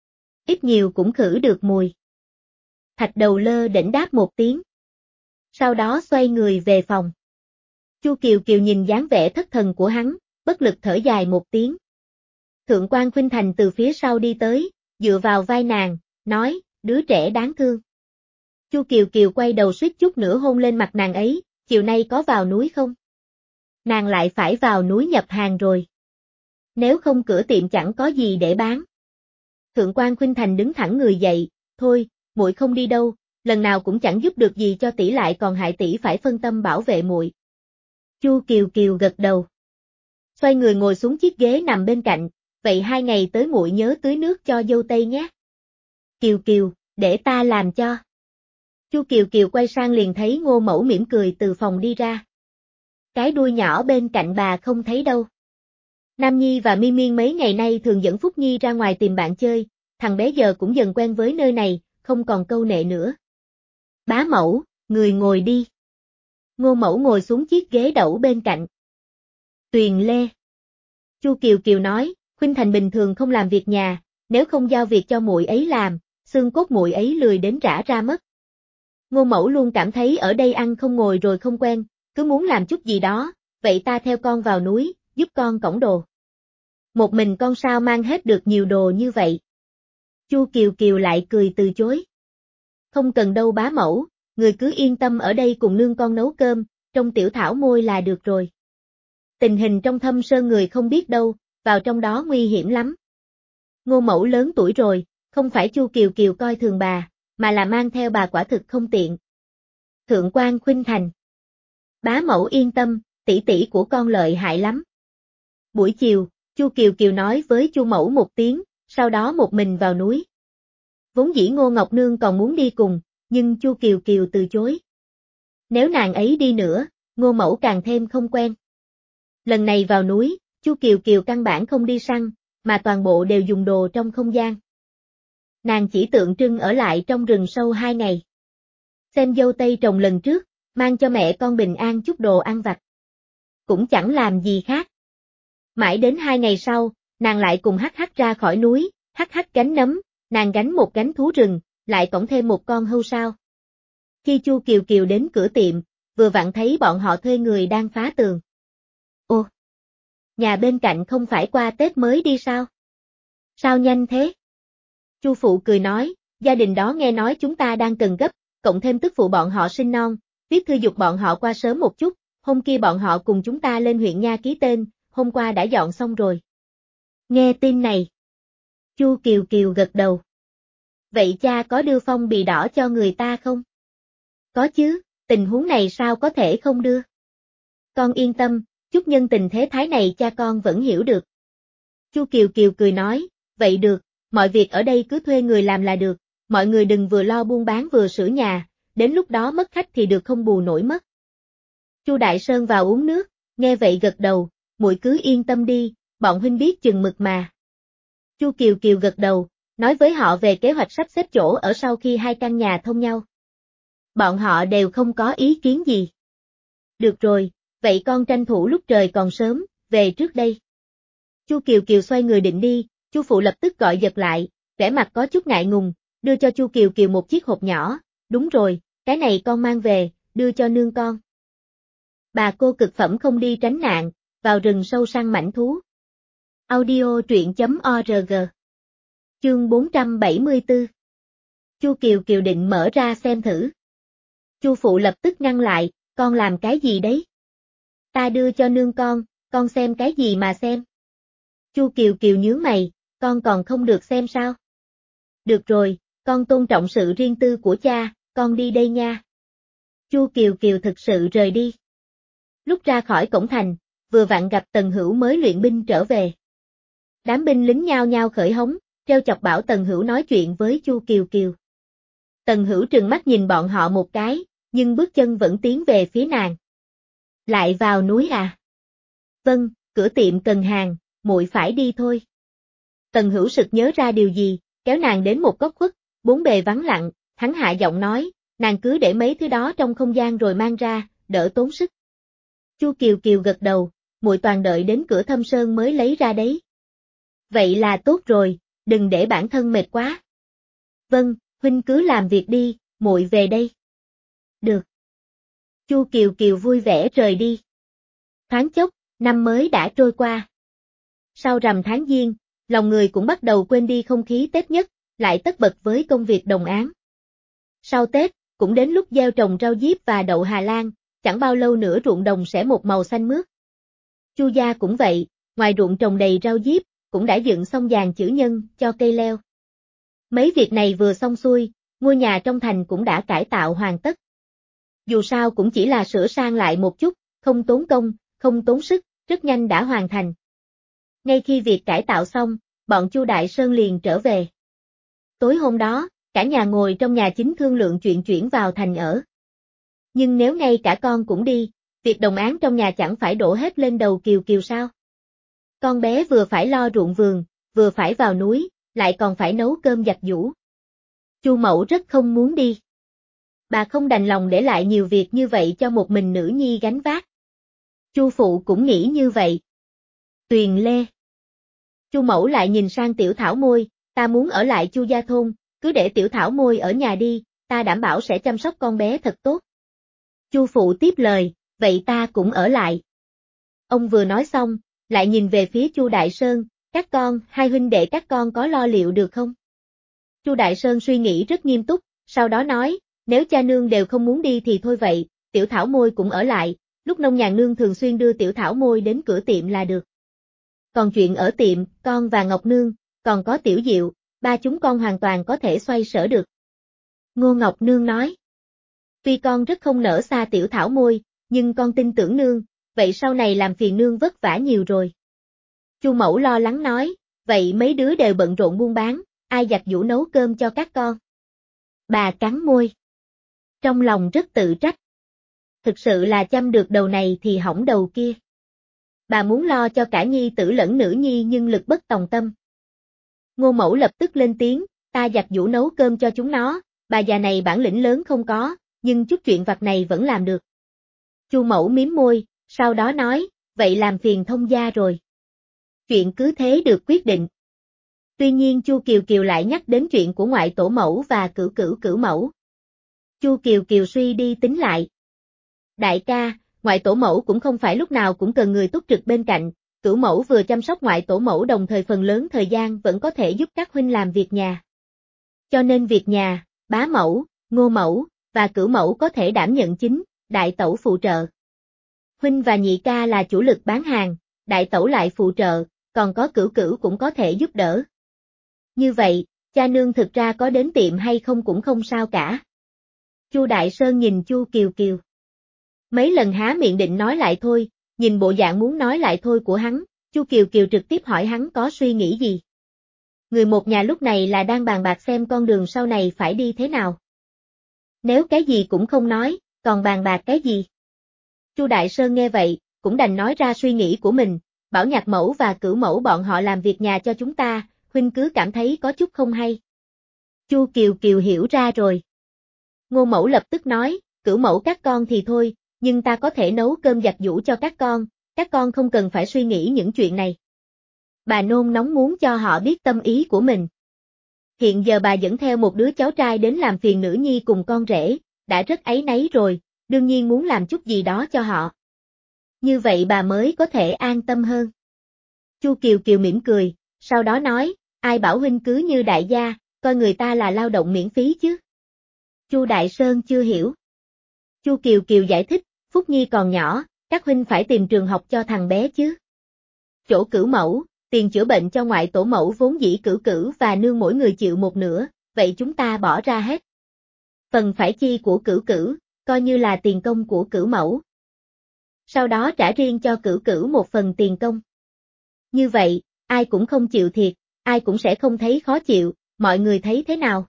Ít nhiều cũng khử được mùi. Thạch Đầu lơ đễnh đáp một tiếng. Sau đó xoay người về phòng. Chu Kiều Kiều nhìn dáng vẻ thất thần của hắn, bất lực thở dài một tiếng. Thượng quan Khuynh Thành từ phía sau đi tới, dựa vào vai nàng, nói, đứa trẻ đáng thương. Chu Kiều Kiều quay đầu suýt chút nữa hôn lên mặt nàng ấy, chiều nay có vào núi không? Nàng lại phải vào núi nhập hàng rồi. Nếu không cửa tiệm chẳng có gì để bán. Thượng quan Khuynh Thành đứng thẳng người dậy, thôi, muội không đi đâu, lần nào cũng chẳng giúp được gì cho tỷ lại còn hại tỷ phải phân tâm bảo vệ muội. Chu Kiều Kiều gật đầu. Xoay người ngồi xuống chiếc ghế nằm bên cạnh, vậy hai ngày tới muội nhớ tưới nước cho dâu tây nhé. Kiều Kiều, để ta làm cho. Chu Kiều Kiều quay sang liền thấy Ngô Mẫu mỉm cười từ phòng đi ra. Cái đuôi nhỏ bên cạnh bà không thấy đâu. Nam Nhi và Miên Miên mấy ngày nay thường dẫn Phúc Nhi ra ngoài tìm bạn chơi, thằng bé giờ cũng dần quen với nơi này, không còn câu nệ nữa. Bá Mẫu, người ngồi đi. Ngô Mẫu ngồi xuống chiếc ghế đẩu bên cạnh. Tuyền Lê. Chu Kiều Kiều nói, Khuynh Thành bình thường không làm việc nhà, nếu không giao việc cho muội ấy làm, xương cốt muội ấy lười đến rã ra mất. Ngô Mẫu luôn cảm thấy ở đây ăn không ngồi rồi không quen, cứ muốn làm chút gì đó, vậy ta theo con vào núi, giúp con cõng đồ. Một mình con sao mang hết được nhiều đồ như vậy? Chu Kiều Kiều lại cười từ chối. Không cần đâu bá mẫu, người cứ yên tâm ở đây cùng nương con nấu cơm, trong tiểu thảo môi là được rồi. Tình hình trong Thâm Sơn người không biết đâu, vào trong đó nguy hiểm lắm. Ngô Mẫu lớn tuổi rồi, không phải Chu Kiều Kiều coi thường bà, mà là mang theo bà quả thực không tiện. Thượng quan Khuynh Thành. Bá mẫu yên tâm, tỷ tỷ của con lợi hại lắm. Buổi chiều, Chu Kiều Kiều nói với Chu Mẫu một tiếng, sau đó một mình vào núi. Vốn dĩ Ngô Ngọc Nương còn muốn đi cùng, nhưng Chu Kiều Kiều từ chối. Nếu nàng ấy đi nữa, Ngô Mẫu càng thêm không quen. Lần này vào núi, Chu Kiều Kiều căn bản không đi săn, mà toàn bộ đều dùng đồ trong không gian. Nàng chỉ tượng trưng ở lại trong rừng sâu hai ngày. Xem dâu tây trồng lần trước, mang cho mẹ con bình an chút đồ ăn vặt. Cũng chẳng làm gì khác. Mãi đến hai ngày sau, nàng lại cùng Hắc Hắc ra khỏi núi, Hắc Hắc gánh nấm, nàng gánh một gánh thú rừng, lại cõng thêm một con hươu sao. Khi Chu Kiều Kiều đến cửa tiệm, vừa vặn thấy bọn họ thuê người đang phá tường. Ô! Nhà bên cạnh không phải qua Tết mới đi sao? Sao nhanh thế? Chu phụ cười nói, gia đình đó nghe nói chúng ta đang cần gấp, cộng thêm tức phụ bọn họ sinh non, viết thư giục bọn họ qua sớm một chút, hôm kia bọn họ cùng chúng ta lên huyện nha ký tên, hôm qua đã dọn xong rồi. Nghe tin này. Chu Kiều Kiều gật đầu. Vậy cha có đưa phong bì đỏ cho người ta không? Có chứ, tình huống này sao có thể không đưa? Con yên tâm, chút nhân tình thế thái này cha con vẫn hiểu được. Chu Kiều Kiều cười nói, vậy được, mọi việc ở đây cứ thuê người làm là được, mọi người đừng vừa lo buôn bán vừa sửa nhà, đến lúc đó mất khách thì được không bù nổi mất. Chu Đại Sơn vào uống nước, nghe vậy gật đầu, muội cứ yên tâm đi, bọn huynh biết chừng mực mà. Chu Kiều Kiều gật đầu, nói với họ về kế hoạch sắp xếp chỗ ở sau khi hai căn nhà thông nhau. Bọn họ đều không có ý kiến gì. Được rồi, vậy con tranh thủ lúc trời còn sớm, về trước đây. Chu Kiều Kiều xoay người định đi, Chu phụ lập tức gọi giật lại, vẻ mặt có chút ngại ngùng, đưa cho Chu Kiều Kiều một chiếc hộp nhỏ, đúng rồi, cái này con mang về, đưa cho nương con. Bà cô cực phẩm không đi tránh nạn, vào rừng sâu săn mãnh thú. Audio truyện chấm org. Chương bốn trăm bảy mươi tư. Chu Kiều Kiều định mở ra xem thử. Chu phụ lập tức ngăn lại, con làm cái gì đấy? Ta đưa cho nương con, con xem cái gì mà xem? Chu Kiều Kiều nhướng mày, con còn không được xem sao? Được rồi, con tôn trọng sự riêng tư của cha, con đi đây nha. Chu Kiều Kiều thực sự rời đi. Lúc ra khỏi cổng thành, vừa vặn gặp Tần Hữu mới luyện binh trở về. Đám binh lính nhao nhao khởi hống, treo chọc bảo Tần Hữu nói chuyện với Chu Kiều Kiều. Tần Hữu trừng mắt nhìn bọn họ một cái, nhưng bước chân vẫn tiến về phía nàng. Lại vào núi à? Vâng, cửa tiệm cần hàng, muội phải đi thôi. Tần Hữu sực nhớ ra điều gì, kéo nàng đến một góc khuất, bốn bề vắng lặng, hắn hạ giọng nói, nàng cứ để mấy thứ đó trong không gian rồi mang ra, đỡ tốn sức. Chu Kiều Kiều gật đầu, muội toàn đợi đến cửa Thâm Sơn mới lấy ra đấy. Vậy là tốt rồi, đừng để bản thân mệt quá. Vâng, huynh cứ làm việc đi, muội về đây. Được. Chu Kiều Kiều vui vẻ rời đi. Thoáng chốc, năm mới đã trôi qua. Sau rằm tháng giêng, lòng người cũng bắt đầu quên đi không khí Tết nhất, lại tất bật với công việc đồng áng. Sau Tết, cũng đến lúc gieo trồng rau diếp và đậu Hà Lan, chẳng bao lâu nữa ruộng đồng sẽ một màu xanh mướt. Chu gia cũng vậy, ngoài ruộng trồng đầy rau diếp, cũng đã dựng xong dàn chữ nhân cho cây leo. Mấy việc này vừa xong xuôi, ngôi nhà trong thành cũng đã cải tạo hoàn tất. Dù sao cũng chỉ là sửa sang lại một chút, không tốn công, không tốn sức, rất nhanh đã hoàn thành. Ngay khi việc cải tạo xong, bọn Chu Đại Sơn liền trở về. Tối hôm đó, cả nhà ngồi trong nhà chính thương lượng chuyện chuyển vào thành ở. Nhưng nếu ngay cả con cũng đi, việc đồng áng trong nhà chẳng phải đổ hết lên đầu Kiều Kiều sao? Con bé vừa phải lo ruộng vườn, vừa phải vào núi, lại còn phải nấu cơm giặt giũ. Chu Mẫu rất không muốn đi. Bà không đành lòng để lại nhiều việc như vậy cho một mình nữ nhi gánh vác. Chu phụ cũng nghĩ như vậy. Tuyền Lê. Chu Mẫu lại nhìn sang Tiểu Thảo Môi, ta muốn ở lại Chu gia thôn, cứ để Tiểu Thảo Môi ở nhà đi, ta đảm bảo sẽ chăm sóc con bé thật tốt. Chu phụ tiếp lời, vậy ta cũng ở lại. Ông vừa nói xong, lại nhìn về phía Chu Đại Sơn, các con, hai huynh đệ các con có lo liệu được không? Chu Đại Sơn suy nghĩ rất nghiêm túc, sau đó nói, nếu cha nương đều không muốn đi thì thôi vậy, Tiểu Thảo Môi cũng ở lại, lúc nông nhàn nương thường xuyên đưa Tiểu Thảo Môi đến cửa tiệm là được. Còn chuyện ở tiệm, con và Ngọc Nương, còn có Tiểu Diệu, ba chúng con hoàn toàn có thể xoay sở được. Ngô Ngọc Nương nói, tuy con rất không nỡ xa Tiểu Thảo Môi, nhưng con tin tưởng nương, vậy sau này làm phiền nương vất vả nhiều rồi. Chu Mẫu lo lắng nói, vậy mấy đứa đều bận rộn buôn bán, ai giặt giũ nấu cơm cho các con? Bà cắn môi. Trong lòng rất tự trách. Thực sự là chăm được đầu này thì hỏng đầu kia. Bà muốn lo cho cả nhi tử lẫn nữ nhi nhưng lực bất tòng tâm. Ngô Mẫu lập tức lên tiếng, ta giặt giũ nấu cơm cho chúng nó, bà già này bản lĩnh lớn không có, nhưng chút chuyện vặt này vẫn làm được. Chu Mẫu mím môi, sau đó nói, vậy làm phiền thông gia rồi. Chuyện cứ thế được quyết định. Tuy nhiên Chu Kiều Kiều lại nhắc đến chuyện của ngoại tổ mẫu và cửu cửu cửu mẫu. Chu Kiều Kiều suy đi tính lại. Đại ca, ngoại tổ mẫu cũng không phải lúc nào cũng cần người túc trực bên cạnh, cửu mẫu vừa chăm sóc ngoại tổ mẫu đồng thời phần lớn thời gian vẫn có thể giúp các huynh làm việc nhà. Cho nên việc nhà, bá mẫu, ngô mẫu, và cửu mẫu có thể đảm nhận chính, đại tẩu phụ trợ. Huynh và nhị ca là chủ lực bán hàng, đại tẩu lại phụ trợ, còn có cửu cửu cũng có thể giúp đỡ. Như vậy, cha nương thực ra có đến tiệm hay không cũng không sao cả. Chu Đại Sơn nhìn Chu Kiều Kiều. Mấy lần há miệng định nói lại thôi, nhìn bộ dạng muốn nói lại thôi của hắn, Chu Kiều Kiều trực tiếp hỏi hắn có suy nghĩ gì. người một nhà lúc này là đang bàn bạc xem con đường sau này phải đi thế nào. Nếu cái gì cũng không nói, còn bàn bạc cái gì? Chu Đại Sơn nghe vậy, cũng đành nói ra suy nghĩ của mình, bảo Nhạc Mẫu và Cửu Mẫu bọn họ làm việc nhà cho chúng ta, huynh cứ cảm thấy có chút không hay. Chu Kiều Kiều hiểu ra rồi. Ngô Mẫu lập tức nói, Cửu Mẫu các con thì thôi, nhưng ta có thể nấu cơm giặt giũ cho các con, các con không cần phải suy nghĩ những chuyện này. Bà nôn nóng muốn cho họ biết tâm ý của mình. Hiện giờ bà dẫn theo một đứa cháu trai đến làm phiền nữ nhi cùng con rể, đã rất áy náy rồi, đương nhiên muốn làm chút gì đó cho họ. Như vậy bà mới có thể an tâm hơn. Chu Kiều Kiều mỉm cười, sau đó nói, ai bảo huynh cứ như đại gia, coi người ta là lao động miễn phí chứ. Chu Đại Sơn chưa hiểu. Chu Kiều Kiều giải thích, Phúc Nhi còn nhỏ, các huynh phải tìm trường học cho thằng bé chứ. Chỗ Cửu Mẫu, tiền chữa bệnh cho ngoại tổ mẫu vốn dĩ Cửu Cửu và nương mỗi người chịu một nửa, vậy chúng ta bỏ ra hết. Phần phải chi của Cửu Cửu, coi như là tiền công của Cửu Mẫu. Sau đó trả riêng cho Cửu Cửu một phần tiền công. Như vậy, ai cũng không chịu thiệt, ai cũng sẽ không thấy khó chịu, mọi người thấy thế nào?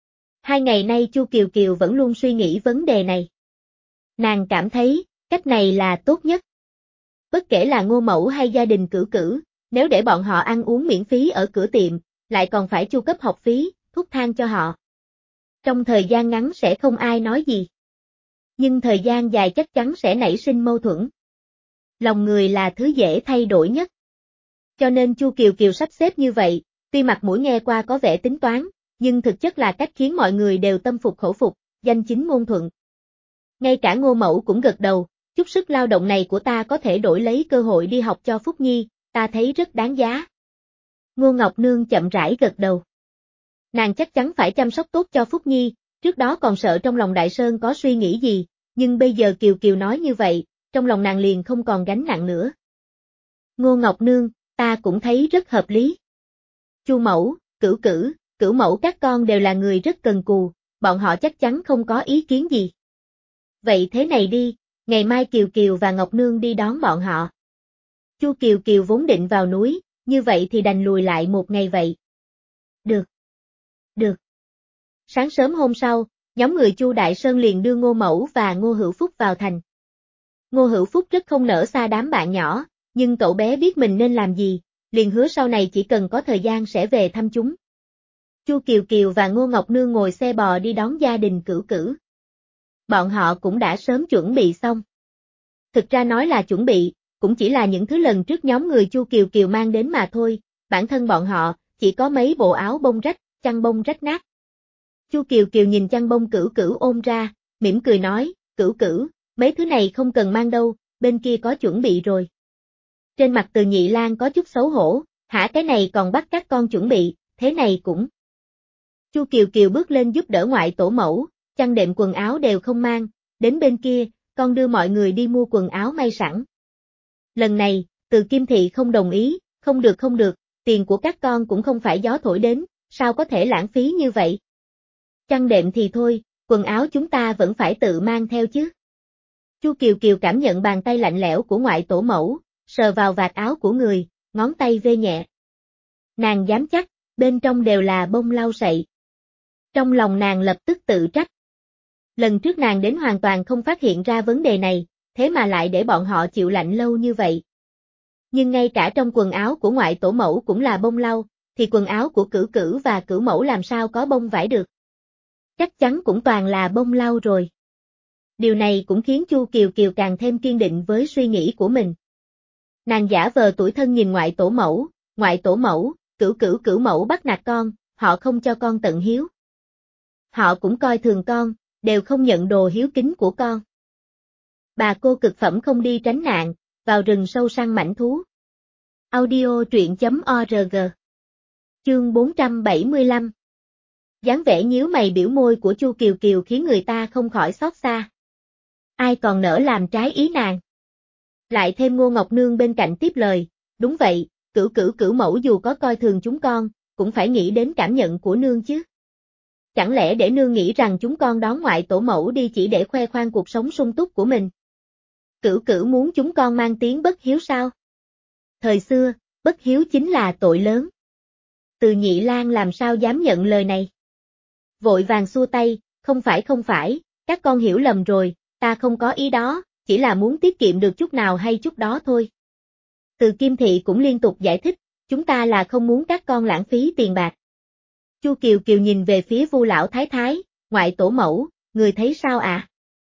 Hai ngày nay Chu Kiều Kiều vẫn luôn suy nghĩ vấn đề này. Nàng cảm thấy, cách này là tốt nhất. Bất kể là Ngô Mẫu hay gia đình Cửu Cửu, nếu để bọn họ ăn uống miễn phí ở cửa tiệm, lại còn phải chu cấp học phí, thuốc thang cho họ. Trong thời gian ngắn sẽ không ai nói gì. Nhưng thời gian dài chắc chắn sẽ nảy sinh mâu thuẫn. Lòng người là thứ dễ thay đổi nhất. Cho nên Chu Kiều Kiều sắp xếp như vậy, tuy mặt mũi nghe qua có vẻ tính toán, nhưng thực chất là cách khiến mọi người đều tâm phục khẩu phục, danh chính ngôn thuận. Ngay cả Ngô Mẫu cũng gật đầu, chút sức lao động này của ta có thể đổi lấy cơ hội đi học cho Phúc Nhi, ta thấy rất đáng giá. Ngô Ngọc Nương chậm rãi gật đầu. Nàng chắc chắn phải chăm sóc tốt cho Phúc Nhi, trước đó còn sợ trong lòng Đại Sơn có suy nghĩ gì, nhưng bây giờ Kiều Kiều nói như vậy, trong lòng nàng liền không còn gánh nặng nữa. Ngô Ngọc Nương, ta cũng thấy rất hợp lý. Chu Mẫu, Cửu Cửu, Cửu Mẫu các con đều là người rất cần cù, bọn họ chắc chắn không có ý kiến gì. Vậy thế này đi, ngày mai Kiều Kiều và Ngọc Nương đi đón bọn họ. Chu Kiều Kiều vốn định vào núi, như vậy thì đành lùi lại một ngày vậy. Được. Được. Sáng sớm hôm sau, nhóm người Chu Đại Sơn liền đưa Ngô Mẫu và Ngô Hữu Phúc vào thành. Ngô Hữu Phúc rất không nỡ xa đám bạn nhỏ, nhưng cậu bé biết mình nên làm gì, liền hứa sau này chỉ cần có thời gian sẽ về thăm chúng. Chu Kiều Kiều và Ngô Ngọc Nương ngồi xe bò đi đón gia đình Cửu Cửu. Bọn họ cũng đã sớm chuẩn bị xong. Thực ra nói là chuẩn bị, cũng chỉ là những thứ lần trước nhóm người Chu Kiều Kiều mang đến mà thôi, bản thân bọn họ chỉ có mấy bộ áo bông rách, chăn bông rách nát. Chu Kiều Kiều nhìn chăn bông Cửu Cửu ôm ra, mỉm cười nói, Cửu Cửu, mấy thứ này không cần mang đâu, bên kia có chuẩn bị rồi. Trên mặt Từ Nhị Lang có chút xấu hổ, hả cái này còn bắt các con chuẩn bị, thế này cũng. Chu Kiều Kiều bước lên giúp đỡ ngoại tổ mẫu, chăn đệm quần áo đều không mang, đến bên kia, con đưa mọi người đi mua quần áo may sẵn. Lần này, Từ Kim Thị không đồng ý, không được không được, tiền của các con cũng không phải gió thổi đến, sao có thể lãng phí như vậy? Chăn đệm thì thôi, quần áo chúng ta vẫn phải tự mang theo chứ. Chu Kiều Kiều cảm nhận bàn tay lạnh lẽo của ngoại tổ mẫu, sờ vào vạt áo của người, ngón tay vê nhẹ. Nàng dám chắc, bên trong đều là bông lau sậy. Trong lòng nàng lập tức tự trách. Lần trước nàng đến hoàn toàn không phát hiện ra vấn đề này, thế mà lại để bọn họ chịu lạnh lâu như vậy. Nhưng ngay cả trong quần áo của ngoại tổ mẫu cũng là bông lau, thì quần áo của Cửu Cửu và Cửu Mẫu làm sao có bông vải được. Chắc chắn cũng toàn là bông lau rồi. Điều này cũng khiến Chu Kiều Kiều càng thêm kiên định với suy nghĩ của mình. Nàng giả vờ tủi thân nhìn ngoại tổ mẫu, ngoại tổ mẫu, Cửu Cửu Cửu Mẫu bắt nạt con, họ không cho con tận hiếu. Họ cũng coi thường con, đều không nhận đồ hiếu kính của con. Bà cô cực phẩm không đi tránh nạn, vào rừng sâu săn mãnh thú. Audio truyện chấm org. Chương bốn trăm bảy mươi lăm. Dáng vẻ nhíu mày biểu môi của Chu Kiều Kiều khiến người ta không khỏi xót xa. Ai còn nỡ làm trái ý nàng. Lại thêm Ngô Ngọc Nương bên cạnh tiếp lời, đúng vậy, Cửu Cửu Cửu Mẫu dù có coi thường chúng con, cũng phải nghĩ đến cảm nhận của nương chứ. Chẳng lẽ để nương nghĩ rằng chúng con đón ngoại tổ mẫu đi chỉ để khoe khoang cuộc sống sung túc của mình? Cửu Cửu muốn chúng con mang tiếng bất hiếu sao? Thời xưa, bất hiếu chính là tội lớn. Từ Nhị Lang làm sao dám nhận lời này. Vội vàng xua tay, không phải không phải, các con hiểu lầm rồi, ta không có ý đó, chỉ là muốn tiết kiệm được chút nào hay chút đó thôi. Từ Kim Thị cũng liên tục giải thích, chúng ta là không muốn các con lãng phí tiền bạc. Chu Kiều Kiều nhìn về phía Vu lão thái thái, ngoại tổ mẫu, người thấy sao ạ? À?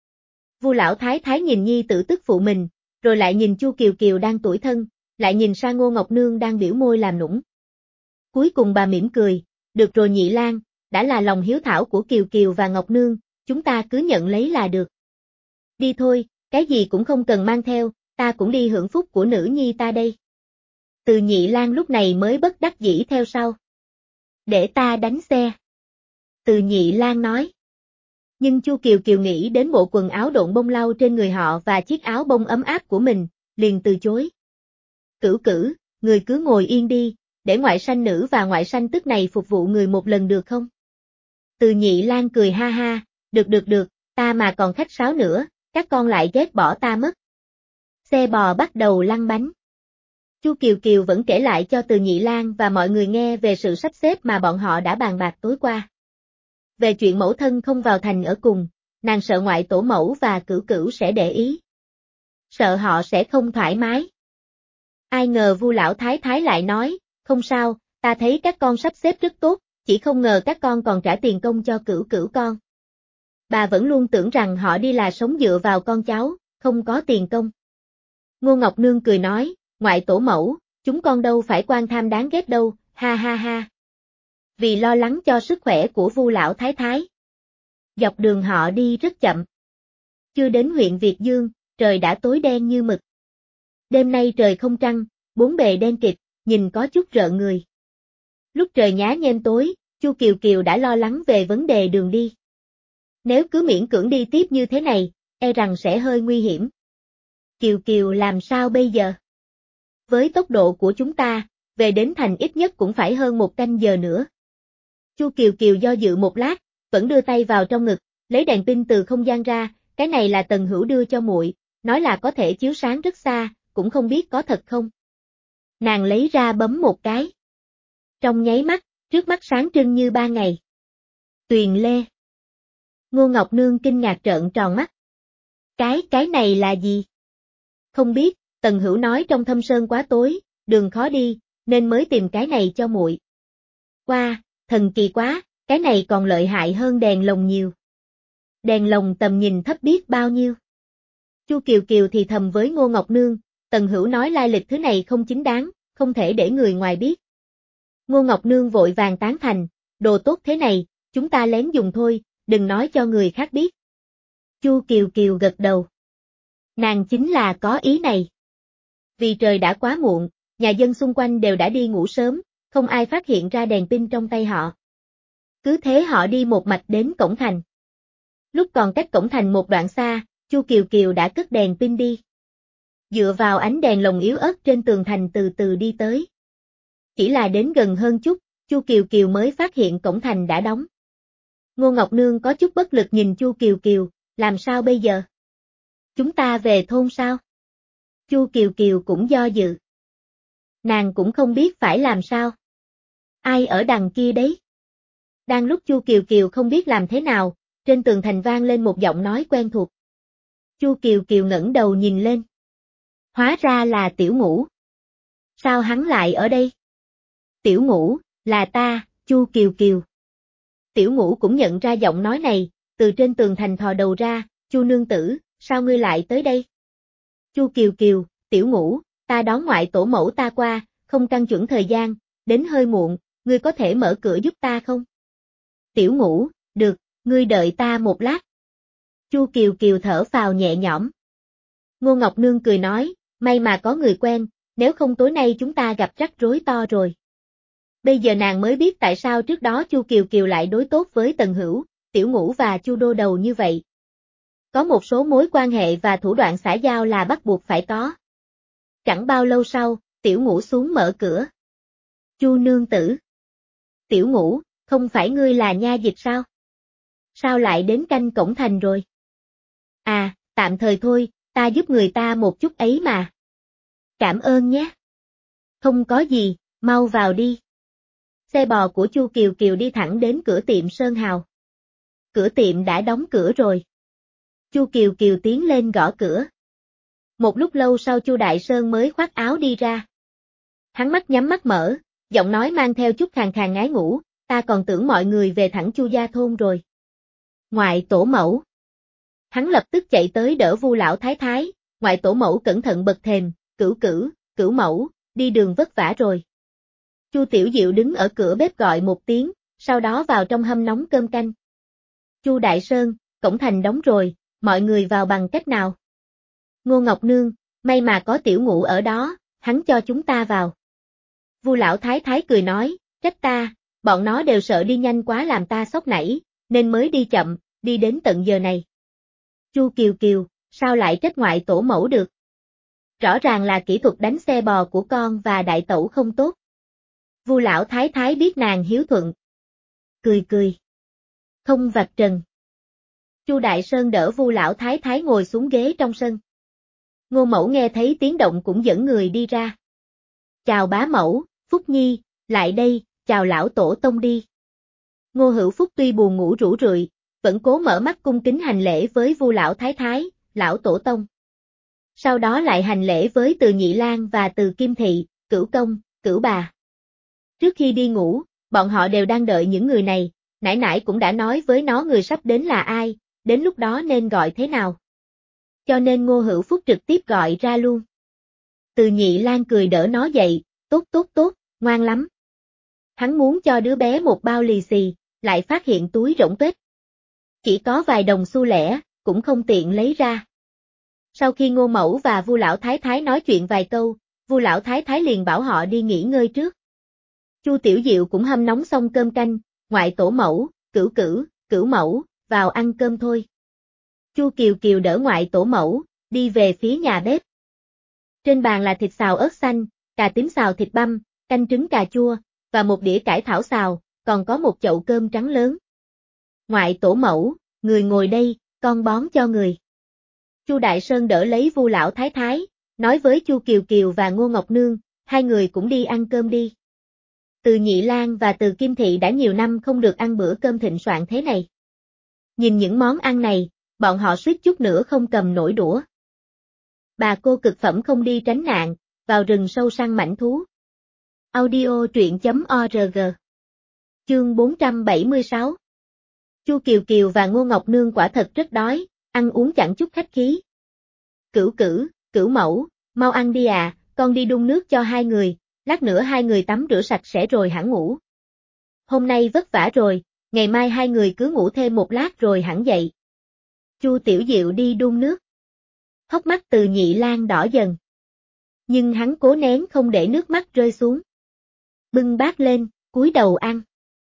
Vu lão thái thái nhìn nhi tử tức phụ mình, rồi lại nhìn Chu Kiều Kiều đang tủi thân, lại nhìn sang Ngô Ngọc Nương đang biểu môi làm nũng. Cuối cùng bà mỉm cười, được rồi Nhị Lang, đã là lòng hiếu thảo của Kiều Kiều và Ngọc Nương, chúng ta cứ nhận lấy là được. Đi thôi, cái gì cũng không cần mang theo, ta cũng đi hưởng phúc của nữ nhi ta đây. Từ Nhị Lang lúc này mới bất đắc dĩ theo sau. Để ta đánh xe. Từ Nhị Lang nói. Nhưng Chu Kiều Kiều nghĩ đến bộ quần áo độn bông lau trên người họ và chiếc áo bông ấm áp của mình, liền từ chối. Cửu Cửu, người cứ ngồi yên đi, để ngoại sanh nữ và ngoại sanh tức này phục vụ người một lần được không? Từ Nhị Lang cười ha ha, được được được, ta mà còn khách sáo nữa, các con lại ghét bỏ ta mất. Xe bò bắt đầu lăn bánh. Chu Kiều Kiều vẫn kể lại cho Từ Nhị Lang và mọi người nghe về sự sắp xếp mà bọn họ đã bàn bạc tối qua. Về chuyện mẫu thân không vào thành ở cùng, nàng sợ ngoại tổ mẫu và Cửu Cửu sẽ để ý. Sợ họ sẽ không thoải mái. Ai ngờ Vu lão thái thái lại nói, không sao, ta thấy các con sắp xếp rất tốt, chỉ không ngờ các con còn trả tiền công cho Cửu Cửu con. Bà vẫn luôn tưởng rằng họ đi là sống dựa vào con cháu, không có tiền công. Ngô Ngọc Nương cười nói, ngoại tổ mẫu, chúng con đâu phải quan tham đáng ghét đâu, ha ha ha. Vì lo lắng cho sức khỏe của Vu lão thái thái. Dọc đường họ đi rất chậm. Chưa đến huyện Việt Dương, trời đã tối đen như mực. Đêm nay trời không trăng, bốn bề đen kịt, nhìn có chút rợn người. Lúc trời nhá nhem tối, Chu Kiều Kiều đã lo lắng về vấn đề đường đi. Nếu cứ miễn cưỡng đi tiếp như thế này, e rằng sẽ hơi nguy hiểm. Kiều Kiều làm sao bây giờ? Với tốc độ của chúng ta, về đến thành ít nhất cũng phải hơn một canh giờ nữa. Chu Kiều Kiều do dự một lát, vẫn đưa tay vào trong ngực, lấy đèn pin từ không gian ra, cái này là Tần Hữu đưa cho muội, nói là có thể chiếu sáng rất xa, cũng không biết có thật không. Nàng lấy ra bấm một cái. Trong nháy mắt, trước mắt sáng trưng như ba ngày. Tuyền Lê. Ngô Ngọc Nương kinh ngạc trợn tròn mắt. Cái, cái này là gì? Không biết, Tần Hữu nói trong thâm sơn quá tối, đường khó đi, nên mới tìm cái này cho muội. Wow, thần kỳ quá, cái này còn lợi hại hơn đèn lồng nhiều. Đèn lồng tầm nhìn thấp biết bao nhiêu. Chu Kiều Kiều thì thầm với Ngô Ngọc Nương, Tần Hữu nói lai lịch thứ này không chính đáng, không thể để người ngoài biết. Ngô Ngọc Nương vội vàng tán thành, đồ tốt thế này, chúng ta lén dùng thôi, đừng nói cho người khác biết. Chu Kiều Kiều gật đầu. Nàng chính là có ý này. Vì trời đã quá muộn, nhà dân xung quanh đều đã đi ngủ sớm, không ai phát hiện ra đèn pin trong tay họ. Cứ thế họ đi một mạch đến cổng thành. Lúc còn cách cổng thành một đoạn xa, Chu Kiều Kiều đã cất đèn pin đi. Dựa vào ánh đèn lồng yếu ớt trên tường thành từ từ đi tới. Chỉ là đến gần hơn chút, Chu Kiều Kiều mới phát hiện cổng thành đã đóng. Ngô Ngọc Nương có chút bất lực nhìn Chu Kiều Kiều, làm sao bây giờ? Chúng ta về thôn sao? Chu Kiều Kiều cũng do dự. Nàng cũng không biết phải làm sao. Ai ở đằng kia đấy? Đang lúc Chu Kiều Kiều không biết làm thế nào, trên tường thành vang lên một giọng nói quen thuộc. Chu Kiều Kiều ngẩng đầu nhìn lên. Hóa ra là Tiểu Ngũ. Sao hắn lại ở đây? Tiểu Ngũ, là ta, Chu Kiều Kiều. Tiểu Ngũ cũng nhận ra giọng nói này, từ trên tường thành thò đầu ra, Chu nương tử, sao ngươi lại tới đây? Chu Kiều Kiều, Tiểu Ngũ, ta đón ngoại tổ mẫu ta qua, không căn chuẩn thời gian, đến hơi muộn, ngươi có thể mở cửa giúp ta không? Tiểu Ngũ, được, ngươi đợi ta một lát. Chu Kiều Kiều thở phào nhẹ nhõm. Ngô Ngọc Nương cười nói, may mà có người quen, nếu không tối nay chúng ta gặp rắc rối to rồi. Bây giờ nàng mới biết tại sao trước đó Chu Kiều Kiều lại đối tốt với Tần Hữu, Tiểu Ngũ và Chu Đô Đầu như vậy. Có một số mối quan hệ và thủ đoạn xã giao là bắt buộc phải có. Chẳng bao lâu sau, Tiểu Ngũ xuống mở cửa. Chu nương tử. Tiểu Ngũ, không phải ngươi là nha dịch sao? Sao lại đến canh cổng thành rồi? À, tạm thời thôi, ta giúp người ta một chút ấy mà. Cảm ơn nhé. Không có gì, mau vào đi. Xe bò của Chu Kiều Kiều đi thẳng đến cửa tiệm Sơn Hào. Cửa tiệm đã đóng cửa rồi. Chu Kiều Kiều tiến lên gõ cửa. Một lúc lâu sau Chu Đại Sơn mới khoác áo đi ra. Hắn mắt nhắm mắt mở, giọng nói mang theo chút khàn khàn ngái ngủ, ta còn tưởng mọi người về thẳng Chu gia thôn rồi. Ngoại tổ mẫu. Hắn lập tức chạy tới đỡ Vu lão thái thái, ngoại tổ mẫu cẩn thận bật thềm, cửu cửu, cửu mẫu, đi đường vất vả rồi. Chu Tiểu Diệu đứng ở cửa bếp gọi một tiếng, sau đó vào trong hâm nóng cơm canh. Chu Đại Sơn, cổng thành đóng rồi, mọi người vào bằng cách nào? Ngô Ngọc Nương, may mà có Tiểu Ngũ ở đó, hắn cho chúng ta vào. Vu lão thái thái cười nói, trách ta, bọn nó đều sợ đi nhanh quá làm ta sốc nảy, nên mới đi chậm, đi đến tận giờ này. Chu Kiều Kiều, sao lại trách ngoại tổ mẫu được? Rõ ràng là kỹ thuật đánh xe bò của con và đại tẩu không tốt. Vu lão thái thái biết nàng hiếu thuận. Cười cười. Không vạch trần. Chu Đại Sơn đỡ Vu lão thái thái ngồi xuống ghế trong sân. Ngô mẫu nghe thấy tiếng động cũng dẫn người đi ra. Chào bá mẫu, Phúc Nhi, lại đây, chào lão tổ tông đi. Ngô Hữu Phúc tuy buồn ngủ rũ rượi, vẫn cố mở mắt cung kính hành lễ với Vu lão thái thái, lão tổ tông. Sau đó lại hành lễ với Từ Nhị Lang và Từ Kim Thị, Cửu Công, Cửu Bà. Trước khi đi ngủ, bọn họ đều đang đợi những người này, nãy nãy cũng đã nói với nó người sắp đến là ai, đến lúc đó nên gọi thế nào. Cho nên Ngô Hữu Phúc trực tiếp gọi ra luôn. Từ Nhị Lang cười đỡ nó dậy, tốt tốt tốt, ngoan lắm. Hắn muốn cho đứa bé một bao lì xì, lại phát hiện túi rỗng tuếch. Chỉ có vài đồng xu lẻ, cũng không tiện lấy ra. Sau khi Ngô Mẫu và Vu lão thái thái nói chuyện vài câu, Vu lão thái thái liền bảo họ đi nghỉ ngơi trước. Chu Tiểu Diệu cũng hâm nóng xong cơm canh, ngoại tổ mẫu, cửu cửu, cửu mẫu, vào ăn cơm thôi. Chu Kiều Kiều đỡ ngoại tổ mẫu, đi về phía nhà bếp. Trên bàn là thịt xào ớt xanh, cà tím xào thịt băm, canh trứng cà chua, và một đĩa cải thảo xào, còn có một chậu cơm trắng lớn. Ngoại tổ mẫu, người ngồi đây, con bón cho người. Chu Đại Sơn đỡ lấy Vu lão thái thái, nói với Chu Kiều Kiều và Ngô Ngọc Nương, hai người cũng đi ăn cơm đi. Từ Nhị Lang và Từ Kim Thị đã nhiều năm không được ăn bữa cơm thịnh soạn thế này. Nhìn những món ăn này, bọn họ suýt chút nữa không cầm nổi đũa. Bà cô cực phẩm không đi tránh nạn, vào rừng sâu săn mãnh thú. Audio truyện chấm org. Chương bốn trăm bảy mươi sáu. Chu Kiều Kiều và Ngô Ngọc Nương quả thật rất đói, ăn uống chẳng chút khách khí. Cửu cửu, cửu mẫu, mau ăn đi à, con đi đun nước cho hai người, lát nữa hai người tắm rửa sạch sẽ rồi hẳn ngủ. Hôm nay vất vả rồi, ngày mai hai người cứ ngủ thêm một lát rồi hẳn dậy. Chu Tiểu Diệu đi đun nước. Hốc mắt Từ Nhị Lang đỏ dần. Nhưng hắn cố nén không để nước mắt rơi xuống. Bưng bát lên, cúi đầu ăn.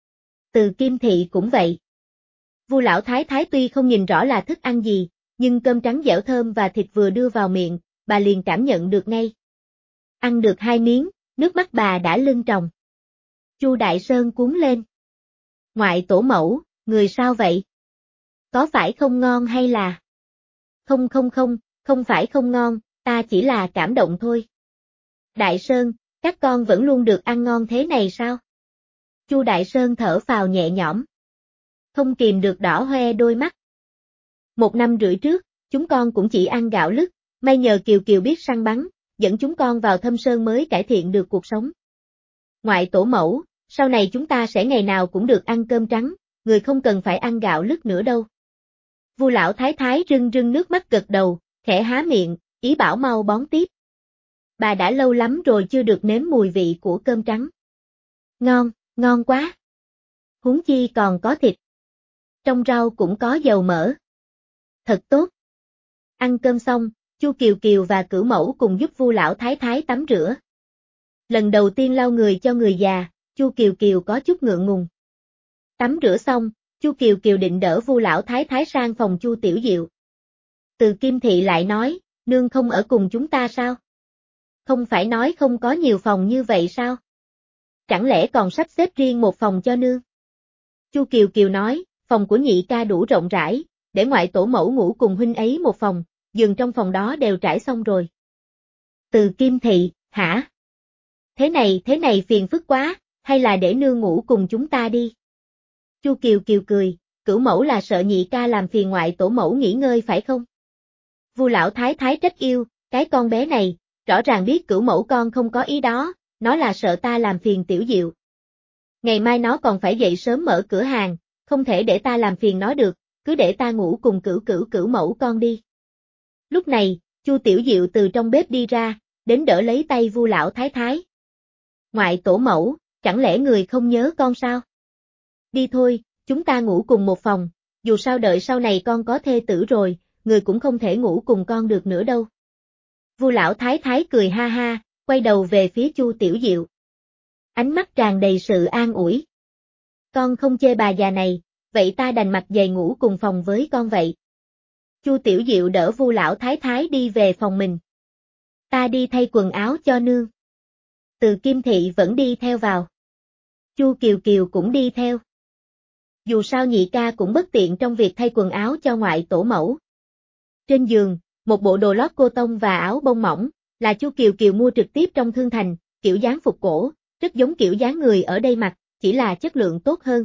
Từ Kim Thị cũng vậy. Vu lão thái thái tuy không nhìn rõ là thức ăn gì, nhưng cơm trắng dẻo thơm và thịt vừa đưa vào miệng, bà liền cảm nhận được ngay. Ăn được hai miếng, nước mắt bà đã lưng tròng. Chu Đại Sơn cuống lên. Ngoại tổ mẫu, người sao vậy? Có phải không ngon hay là? Không không không, không phải không ngon, ta chỉ là cảm động thôi. Đại Sơn, các con vẫn luôn được ăn ngon thế này sao? Chu Đại Sơn thở phào nhẹ nhõm. Không kìm được đỏ hoe đôi mắt. Một năm rưỡi trước, chúng con cũng chỉ ăn gạo lứt, may nhờ Kiều Kiều biết săn bắn, dẫn chúng con vào Thâm Sơn mới cải thiện được cuộc sống. Ngoại tổ mẫu, sau này chúng ta sẽ ngày nào cũng được ăn cơm trắng, người không cần phải ăn gạo lứt nữa đâu. Vu lão thái thái rưng rưng nước mắt gật đầu, khẽ há miệng, ý bảo mau bón tiếp. Bà đã lâu lắm rồi chưa được nếm mùi vị của cơm trắng. Ngon, ngon quá. Huống chi còn có thịt. Trong rau cũng có dầu mỡ. Thật tốt. Ăn cơm xong, Chu Kiều Kiều và Cửu Mẫu cùng giúp Vu lão thái thái tắm rửa. Lần đầu tiên lau người cho người già, Chu Kiều Kiều có chút ngượng ngùng. Tắm rửa xong, Chu Kiều Kiều định đỡ Vu lão thái thái sang phòng Chu Tiểu Diệu. Từ Kim Thị lại nói, nương không ở cùng chúng ta sao? Không phải nói không có nhiều phòng như vậy sao? Chẳng lẽ còn sắp xếp riêng một phòng cho nương? Chu Kiều Kiều nói, phòng của nhị ca đủ rộng rãi, để ngoại tổ mẫu ngủ cùng huynh ấy một phòng, giường trong phòng đó đều trải xong rồi. Từ Kim Thị, hả? Thế này thế này phiền phức quá, Hay là để nương ngủ cùng chúng ta đi. Chu Kiều Kiều cười, Cửu mẫu là sợ nhị ca làm phiền ngoại tổ mẫu nghỉ ngơi phải không? Vu lão thái thái trách yêu, cái con bé này, rõ ràng biết Cửu mẫu con không có ý đó, nó là sợ ta làm phiền Tiểu Diệu. Ngày mai nó còn phải dậy sớm mở cửa hàng, không thể để ta làm phiền nó được, cứ để ta ngủ cùng Cửu Cửu Cửu mẫu con đi. Lúc này, Chu Tiểu Diệu từ trong bếp đi ra, đến đỡ lấy tay Vu lão thái thái. Ngoại tổ mẫu, chẳng lẽ người không nhớ con sao? Đi thôi, chúng ta ngủ cùng một phòng, dù sao đợi sau này con có thê tử rồi, người cũng không thể ngủ cùng con được nữa đâu. Vu lão thái thái cười ha ha, quay đầu về phía Chu Tiểu Diệu. Ánh mắt tràn đầy sự an ủi. Con không chê bà già này, vậy ta đành mặc giày ngủ cùng phòng với con vậy. Chu Tiểu Diệu đỡ Vu lão thái thái đi về phòng mình. Ta đi thay quần áo cho nương. Từ Kim Thị vẫn đi theo vào. Chu Kiều Kiều cũng đi theo. Dù sao nhị ca cũng bất tiện trong việc thay quần áo cho ngoại tổ mẫu. Trên giường, một bộ đồ lót cô tông và áo bông mỏng, là Chu Kiều Kiều mua trực tiếp trong Thương Thành, kiểu dáng phục cổ, rất giống kiểu dáng người ở đây mặc, chỉ là chất lượng tốt hơn.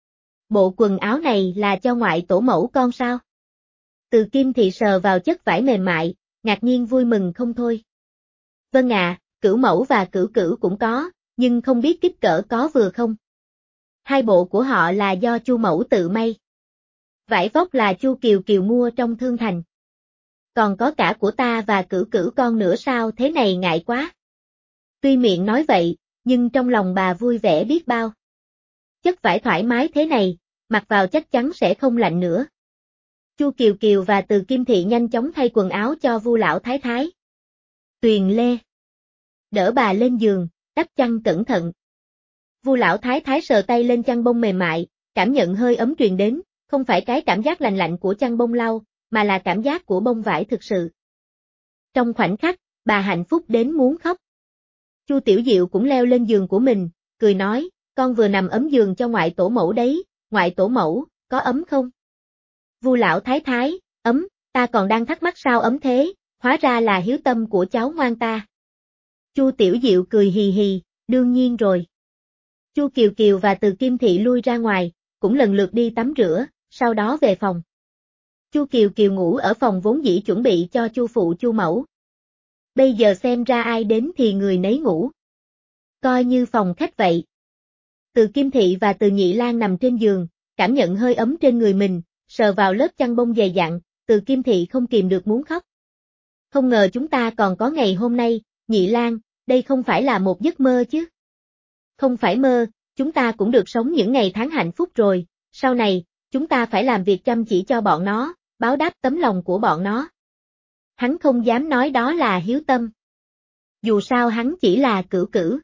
Bộ quần áo này là cho ngoại tổ mẫu con sao? Từ Kim Thị sờ vào chất vải mềm mại, ngạc nhiên vui mừng không thôi. Vâng ạ, Cửu mẫu và Cửu Cửu cũng có, nhưng không biết kích cỡ có vừa không. Hai bộ của họ là do Chu mẫu tự may. Vải vóc là Chu Kiều Kiều mua trong Thương Thành. Còn có cả của ta và Cửu Cửu con nữa sao, thế này ngại quá. Tuy miệng nói vậy, nhưng trong lòng bà vui vẻ biết bao. Chất vải thoải mái thế này, mặc vào chắc chắn sẽ không lạnh nữa. Chu Kiều Kiều và Từ Kim Thị nhanh chóng thay quần áo cho Vu lão thái thái. Tuyền Lê đỡ bà lên giường, đắp chăn cẩn thận. Vu lão thái thái sờ tay lên chăn bông mềm mại, cảm nhận hơi ấm truyền đến, không phải cái cảm giác lạnh lạnh của chăn bông lau, mà là cảm giác của bông vải thực sự. Trong khoảnh khắc, bà hạnh phúc đến muốn khóc. Chu Tiểu Diệu cũng leo lên giường của mình, cười nói, con vừa nằm ấm giường cho ngoại tổ mẫu đấy, ngoại tổ mẫu, có ấm không? Vu lão thái thái, ấm, ta còn đang thắc mắc sao ấm thế, hóa ra là hiếu tâm của cháu ngoan ta. Chu Tiểu Diệu cười hì hì, đương nhiên rồi. Chu Kiều Kiều và Từ Kim Thị lui ra ngoài, cũng lần lượt đi tắm rửa, sau đó về phòng. Chu Kiều Kiều ngủ ở phòng vốn dĩ chuẩn bị cho Chu phụ Chu mẫu. Bây giờ xem ra ai đến thì người nấy ngủ. Coi như phòng khách vậy. Từ Kim Thị và Từ Nhị Lang nằm trên giường, cảm nhận hơi ấm trên người mình, sờ vào lớp chăn bông dày dặn, Từ Kim Thị không kìm được muốn khóc. Không ngờ chúng ta còn có ngày hôm nay, Nhị Lang, đây không phải là một giấc mơ chứ. Không phải mơ, chúng ta cũng được sống những ngày tháng hạnh phúc rồi, sau này, chúng ta phải làm việc chăm chỉ cho bọn nó, báo đáp tấm lòng của bọn nó. Hắn không dám nói đó là hiếu tâm. Dù sao hắn chỉ là Cửu Cửu.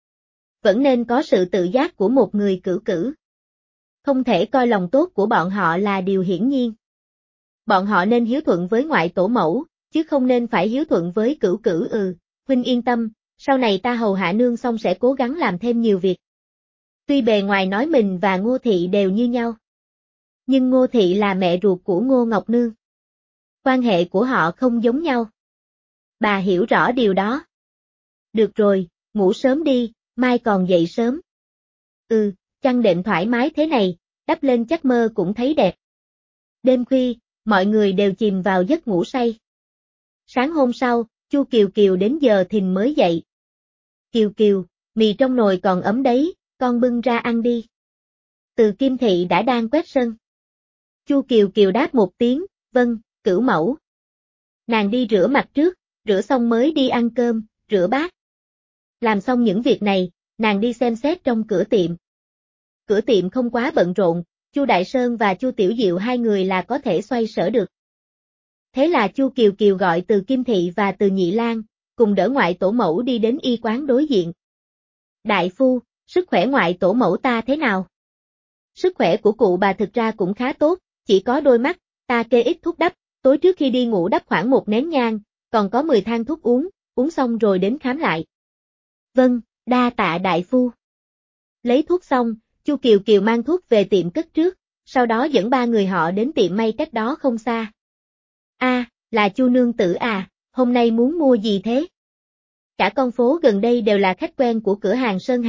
Vẫn nên có sự tự giác của một người Cửu Cửu. Không thể coi lòng tốt của bọn họ là điều hiển nhiên. Bọn họ nên hiếu thuận với ngoại tổ mẫu, chứ không nên phải hiếu thuận với Cửu Cửu. Ừ, huynh yên tâm, sau này ta hầu hạ nương xong sẽ cố gắng làm thêm nhiều việc. Tuy bề ngoài nói mình và Ngô Thị đều như nhau. Nhưng Ngô Thị là mẹ ruột của Ngô Ngọc Nương. Quan hệ của họ không giống nhau. Bà hiểu rõ điều đó. Được rồi, ngủ sớm đi, mai còn dậy sớm. Ừ, chăn đệm thoải mái thế này, đắp lên chắc mơ cũng thấy đẹp. Đêm khuya, mọi người đều chìm vào giấc ngủ say. Sáng hôm sau, Chu Kiều Kiều đến giờ thìn mới dậy. Kiều Kiều, mì trong nồi còn ấm đấy, con bưng ra ăn đi. Từ Kim Thị đã đang quét sân. Chu Kiều Kiều đáp một tiếng, vâng, Cửu mẫu. Nàng đi rửa mặt trước, rửa xong mới đi ăn cơm, rửa bát. Làm xong những việc này, nàng đi xem xét trong cửa tiệm. Cửa tiệm không quá bận rộn, Chu Đại Sơn và Chu Tiểu Diệu hai người là có thể xoay sở được. Thế là Chu Kiều Kiều gọi Từ Kim Thị và Từ Nhị Lang, cùng đỡ ngoại tổ mẫu đi đến y quán đối diện. Đại phu, sức khỏe ngoại tổ mẫu ta thế nào? Sức khỏe của cụ bà thực ra cũng khá tốt, chỉ có đôi mắt, ta kê ít thuốc đắp, tối trước khi đi ngủ đắp khoảng một nén nhang, còn có mười thang thuốc uống, uống xong rồi đến khám lại. Vâng, đa tạ đại phu. Lấy thuốc xong, Chu Kiều Kiều mang thuốc về tiệm cất trước, sau đó dẫn ba người họ đến tiệm may cách đó không xa. A, à, là Chu nương tử à, hôm nay muốn mua gì thế? Cả con phố gần đây đều là khách quen của cửa hàng Sơn Hào,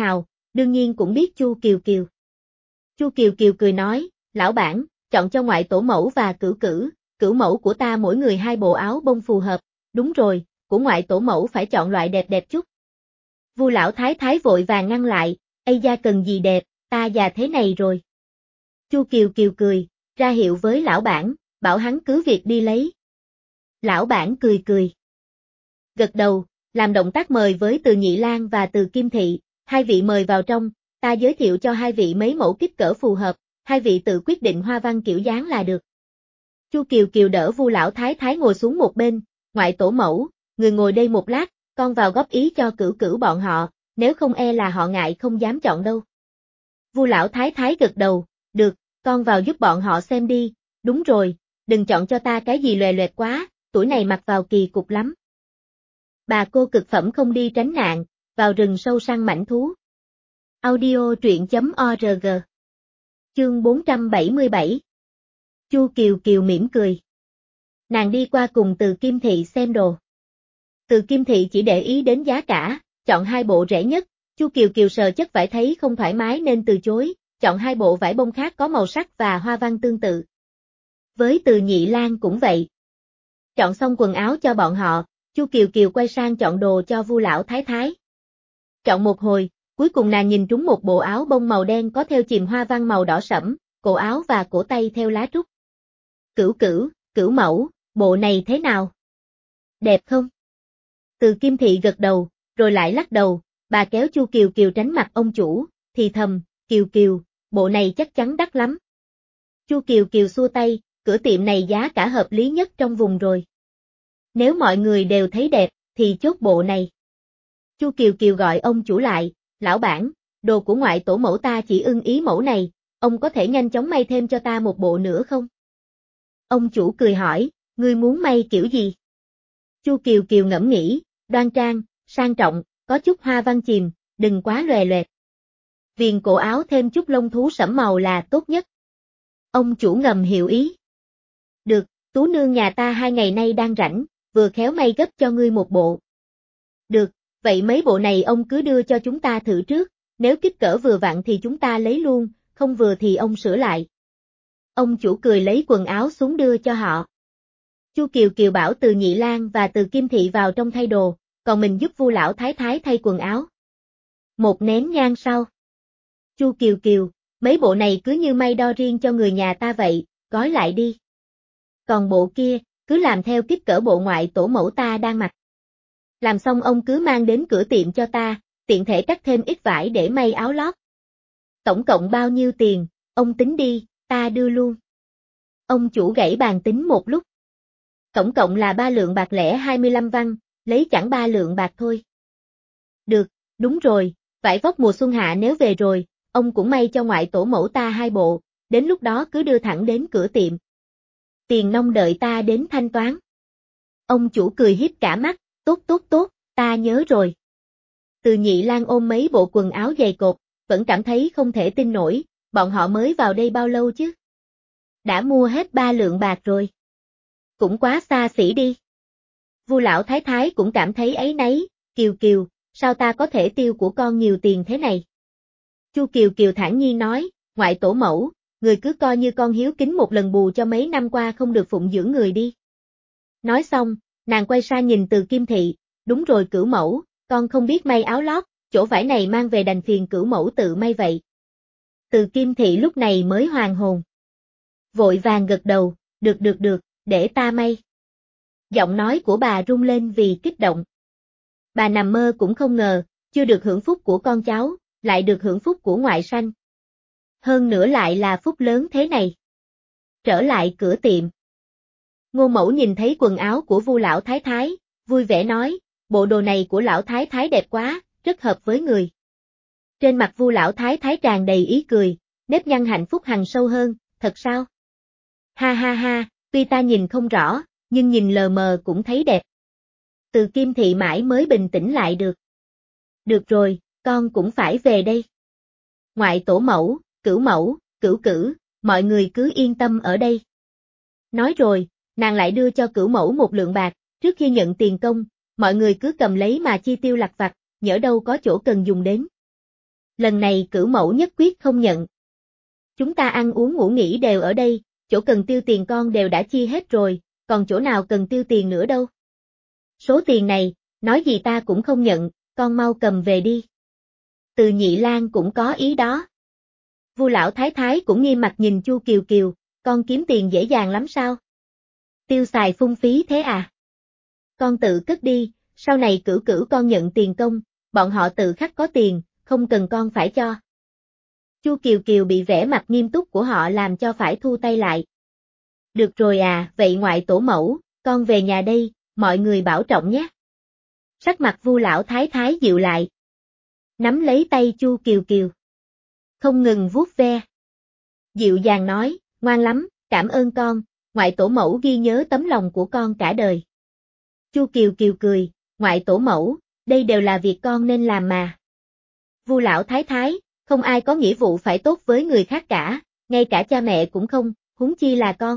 đương nhiên cũng biết Chu Kiều Kiều. Chu Kiều Kiều cười nói, lão bản, chọn cho ngoại tổ mẫu và cửu cửu, cửu mẫu của ta mỗi người hai bộ áo bông phù hợp, đúng rồi, của ngoại tổ mẫu phải chọn loại đẹp đẹp chút. Vu lão thái thái vội vàng ngăn lại, ây da cần gì đẹp, ta già thế này rồi. Chu Kiều Kiều cười, ra hiệu với lão bản, bảo hắn cứ việc đi lấy. Lão bản cười cười. Gật đầu, làm động tác mời với Từ Nhị Lang và Từ Kim Thị, hai vị mời vào trong, ta giới thiệu cho hai vị mấy mẫu kích cỡ phù hợp, hai vị tự quyết định hoa văn kiểu dáng là được. Chu Kiều Kiều đỡ Vu lão thái thái ngồi xuống một bên, ngoại tổ mẫu, người ngồi đây một lát, con vào góp ý cho cửu cửu bọn họ, nếu không e là họ ngại không dám chọn đâu. Vu lão thái thái gật đầu, được, con vào giúp bọn họ xem đi, đúng rồi, đừng chọn cho ta cái gì lòe loẹt quá, tuổi này mặc vào kỳ cục lắm. Bà cô cực phẩm không đi tránh nạn, vào rừng sâu săn mãnh thú. Audio truyện chấm org. Chương bốn trăm bảy mươi bảy. Chu Kiều Kiều mỉm cười. Nàng đi qua cùng Từ Kim Thị xem đồ. Từ Kim Thị chỉ để ý đến giá cả, chọn hai bộ rẻ nhất, Chu Kiều Kiều sờ chất vải thấy không thoải mái nên từ chối, chọn hai bộ vải bông khác có màu sắc và hoa văn tương tự. Với Từ Nhị Lang cũng vậy. Chọn xong quần áo cho bọn họ, Chu Kiều Kiều quay sang chọn đồ cho Vu lão thái thái. Chọn một hồi, cuối cùng nàng nhìn trúng một bộ áo bông màu đen có theo chìm hoa văn màu đỏ sẫm, cổ áo và cổ tay theo lá trúc. Cửu cửu, cửu mẫu, bộ này thế nào? Đẹp không? Từ Kim Thị gật đầu, rồi lại lắc đầu, bà kéo Chu Kiều Kiều tránh mặt ông chủ, thì thầm, Kiều Kiều, bộ này chắc chắn đắt lắm. Chu Kiều Kiều xua tay, cửa tiệm này giá cả hợp lý nhất trong vùng rồi. Nếu mọi người đều thấy đẹp, thì chốt bộ này. Chu Kiều Kiều gọi ông chủ lại, lão bản, đồ của ngoại tổ mẫu ta chỉ ưng ý mẫu này, ông có thể nhanh chóng may thêm cho ta một bộ nữa không? Ông chủ cười hỏi, ngươi muốn may kiểu gì? Chu Kiều Kiều ngẫm nghĩ, đoan trang, sang trọng, có chút hoa văn chìm, đừng quá lòe loẹt. Viền cổ áo thêm chút lông thú sẫm màu là tốt nhất. Ông chủ ngầm hiểu ý. Được, tú nương nhà ta hai ngày nay đang rảnh, vừa khéo may gấp cho ngươi một bộ. Được, vậy mấy bộ này ông cứ đưa cho chúng ta thử trước, nếu kích cỡ vừa vặn thì chúng ta lấy luôn, không vừa thì ông sửa lại. Ông chủ cười lấy quần áo xuống đưa cho họ. Chu Kiều Kiều bảo Từ Nhị Lang và Từ Kim Thị vào trong thay đồ, còn mình giúp Vu lão thái thái thay quần áo. Một nén nhang sau. Chu Kiều Kiều, mấy bộ này cứ như may đo riêng cho người nhà ta vậy, gói lại đi. Còn bộ kia, cứ làm theo kích cỡ bộ ngoại tổ mẫu ta đang mặc. Làm xong ông cứ mang đến cửa tiệm cho ta, tiện thể cắt thêm ít vải để may áo lót. Tổng cộng bao nhiêu tiền, ông tính đi, ta đưa luôn. Ông chủ gãy bàn tính một lúc. Tổng cộng là ba lượng bạc lẻ hai mươi lăm văn, lấy chẳng ba lượng bạc thôi. Được, đúng rồi, vải vóc mùa xuân hạ nếu về rồi, ông cũng may cho ngoại tổ mẫu ta hai bộ, đến lúc đó cứ đưa thẳng đến cửa tiệm. Tiền nong đợi ta đến thanh toán. Ông chủ cười hiếp cả mắt, tốt tốt tốt, ta nhớ rồi. Từ Nhị Lang ôm mấy bộ quần áo dày cộp, vẫn cảm thấy không thể tin nổi, bọn họ mới vào đây bao lâu chứ? Đã mua hết ba lượng bạc rồi. Cũng quá xa xỉ đi. Vu lão thái thái cũng cảm thấy áy náy, Kiều Kiều, sao ta có thể tiêu của con nhiều tiền thế này? Chu Kiều Kiều thản nhiên nói, ngoại tổ mẫu, người cứ coi như con hiếu kính một lần bù cho mấy năm qua không được phụng dưỡng người đi. Nói xong, nàng quay sang nhìn Từ Kim Thị, đúng rồi cửu mẫu, con không biết may áo lót, chỗ vải này mang về đành phiền cửu mẫu tự may vậy. Từ Kim Thị lúc này mới hoàn hồn. Vội vàng gật đầu, được được được, để ta may. Giọng nói của bà rung lên vì kích động. Bà nằm mơ cũng không ngờ, chưa được hưởng phúc của con cháu, lại được hưởng phúc của ngoại sanh. Hơn nữa lại là phúc lớn thế này. Trở lại cửa tiệm. Ngô Mẫu nhìn thấy quần áo của Vu lão thái thái, vui vẻ nói, bộ đồ này của lão thái thái đẹp quá, rất hợp với người. Trên mặt Vu lão thái thái tràn đầy ý cười, nếp nhăn hạnh phúc hằn sâu hơn, thật sao? Ha ha ha, tuy ta nhìn không rõ, nhưng nhìn lờ mờ cũng thấy đẹp. Từ Kim Thị mãi mới bình tĩnh lại được. Được rồi, con cũng phải về đây. Ngoại tổ mẫu, cửu mẫu, cửu cửu, mọi người cứ yên tâm ở đây. Nói rồi, nàng lại đưa cho cửu mẫu một lượng bạc, trước khi nhận tiền công, mọi người cứ cầm lấy mà chi tiêu lặt vặt, nhỡ đâu có chỗ cần dùng đến. lần này cửu mẫu nhất quyết không nhận. Chúng ta ăn uống ngủ nghỉ đều ở đây, chỗ cần tiêu tiền con đều đã chi hết rồi, còn chỗ nào cần tiêu tiền nữa đâu. Số tiền này, nói gì ta cũng không nhận, con mau cầm về đi. Từ Nhị Lang cũng có ý đó. Vu lão thái thái cũng nghiêm mặt nhìn Chu Kiều Kiều, con kiếm tiền dễ dàng lắm sao? Tiêu xài phung phí thế à? Con tự cất đi, sau này cửu cửu con nhận tiền công, bọn họ tự khắc có tiền, không cần con phải cho. Chu Kiều Kiều bị vẻ mặt nghiêm túc của họ làm cho phải thu tay lại. Được rồi à, vậy ngoại tổ mẫu, con về nhà đây, mọi người bảo trọng nhé. Sắc mặt Vu lão thái thái dịu lại. Nắm lấy tay Chu Kiều Kiều. Không ngừng vuốt ve. Dịu dàng nói, ngoan lắm, cảm ơn con, ngoại tổ mẫu ghi nhớ tấm lòng của con cả đời. Chu Kiều Kiều cười, ngoại tổ mẫu, đây đều là việc con nên làm mà. Vu lão thái thái, không ai có nghĩa vụ phải tốt với người khác cả, ngay cả cha mẹ cũng không, huống chi là con.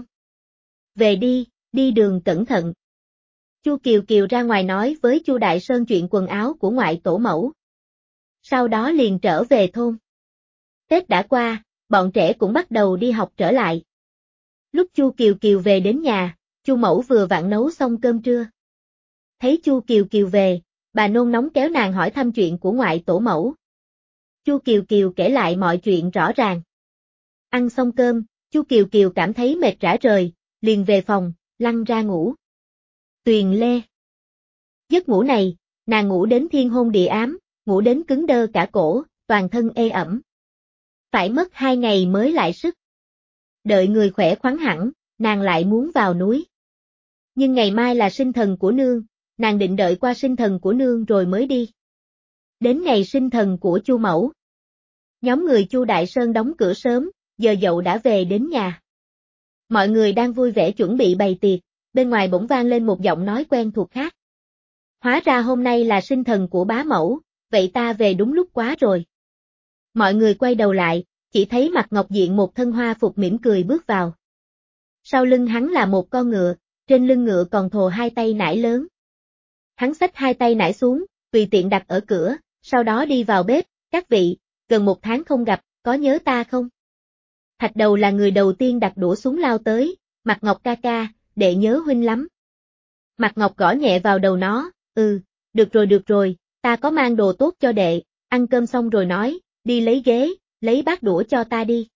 Về đi, đi đường cẩn thận. Chu Kiều Kiều ra ngoài nói với Chu Đại Sơn chuyện quần áo của ngoại tổ mẫu. Sau đó liền trở về thôn. Tết đã qua, bọn trẻ cũng bắt đầu đi học trở lại. Lúc Chu Kiều Kiều về đến nhà, Chu mẫu vừa vặn nấu xong cơm trưa. Thấy Chu Kiều Kiều về, bà nôn nóng kéo nàng hỏi thăm chuyện của ngoại tổ mẫu. Chu Kiều Kiều kể lại mọi chuyện rõ ràng. Ăn xong cơm, Chu Kiều Kiều cảm thấy mệt rã rời, liền về phòng, lăn ra ngủ. Tuyền Lê. Giấc ngủ này, nàng ngủ đến thiên hôn địa ám, ngủ đến cứng đơ cả cổ, toàn thân ê ẩm. Phải mất hai ngày mới lại sức. Đợi người khỏe khoắn hẳn, nàng lại muốn vào núi. Nhưng ngày mai là sinh thần của nương, nàng định đợi qua sinh thần của nương rồi mới đi. Đến ngày sinh thần của Chu mẫu. Nhóm người Chu Đại Sơn đóng cửa sớm, giờ dậu đã về đến nhà. Mọi người đang vui vẻ chuẩn bị bày tiệc, bên ngoài bỗng vang lên một giọng nói quen thuộc khác. Hóa ra hôm nay là sinh thần của bá mẫu, vậy ta về đúng lúc quá rồi. Mọi người quay đầu lại, chỉ thấy Mạc Ngọc diện một thân hoa phục mỉm cười bước vào. Sau lưng hắn là một con ngựa, trên lưng ngựa còn thồ hai tay nải lớn. Hắn xách hai tay nải xuống, tùy tiện đặt ở cửa, sau đó đi vào bếp, các vị, gần một tháng không gặp, có nhớ ta không? Thạch Đầu là người đầu tiên đặt đũa xuống lao tới, Mạc Ngọc ca ca, đệ nhớ huynh lắm. Mạc Ngọc gõ nhẹ vào đầu nó, ừ, được rồi được rồi, ta có mang đồ tốt cho đệ, ăn cơm xong rồi nói, đi lấy ghế, lấy bát đũa cho ta đi.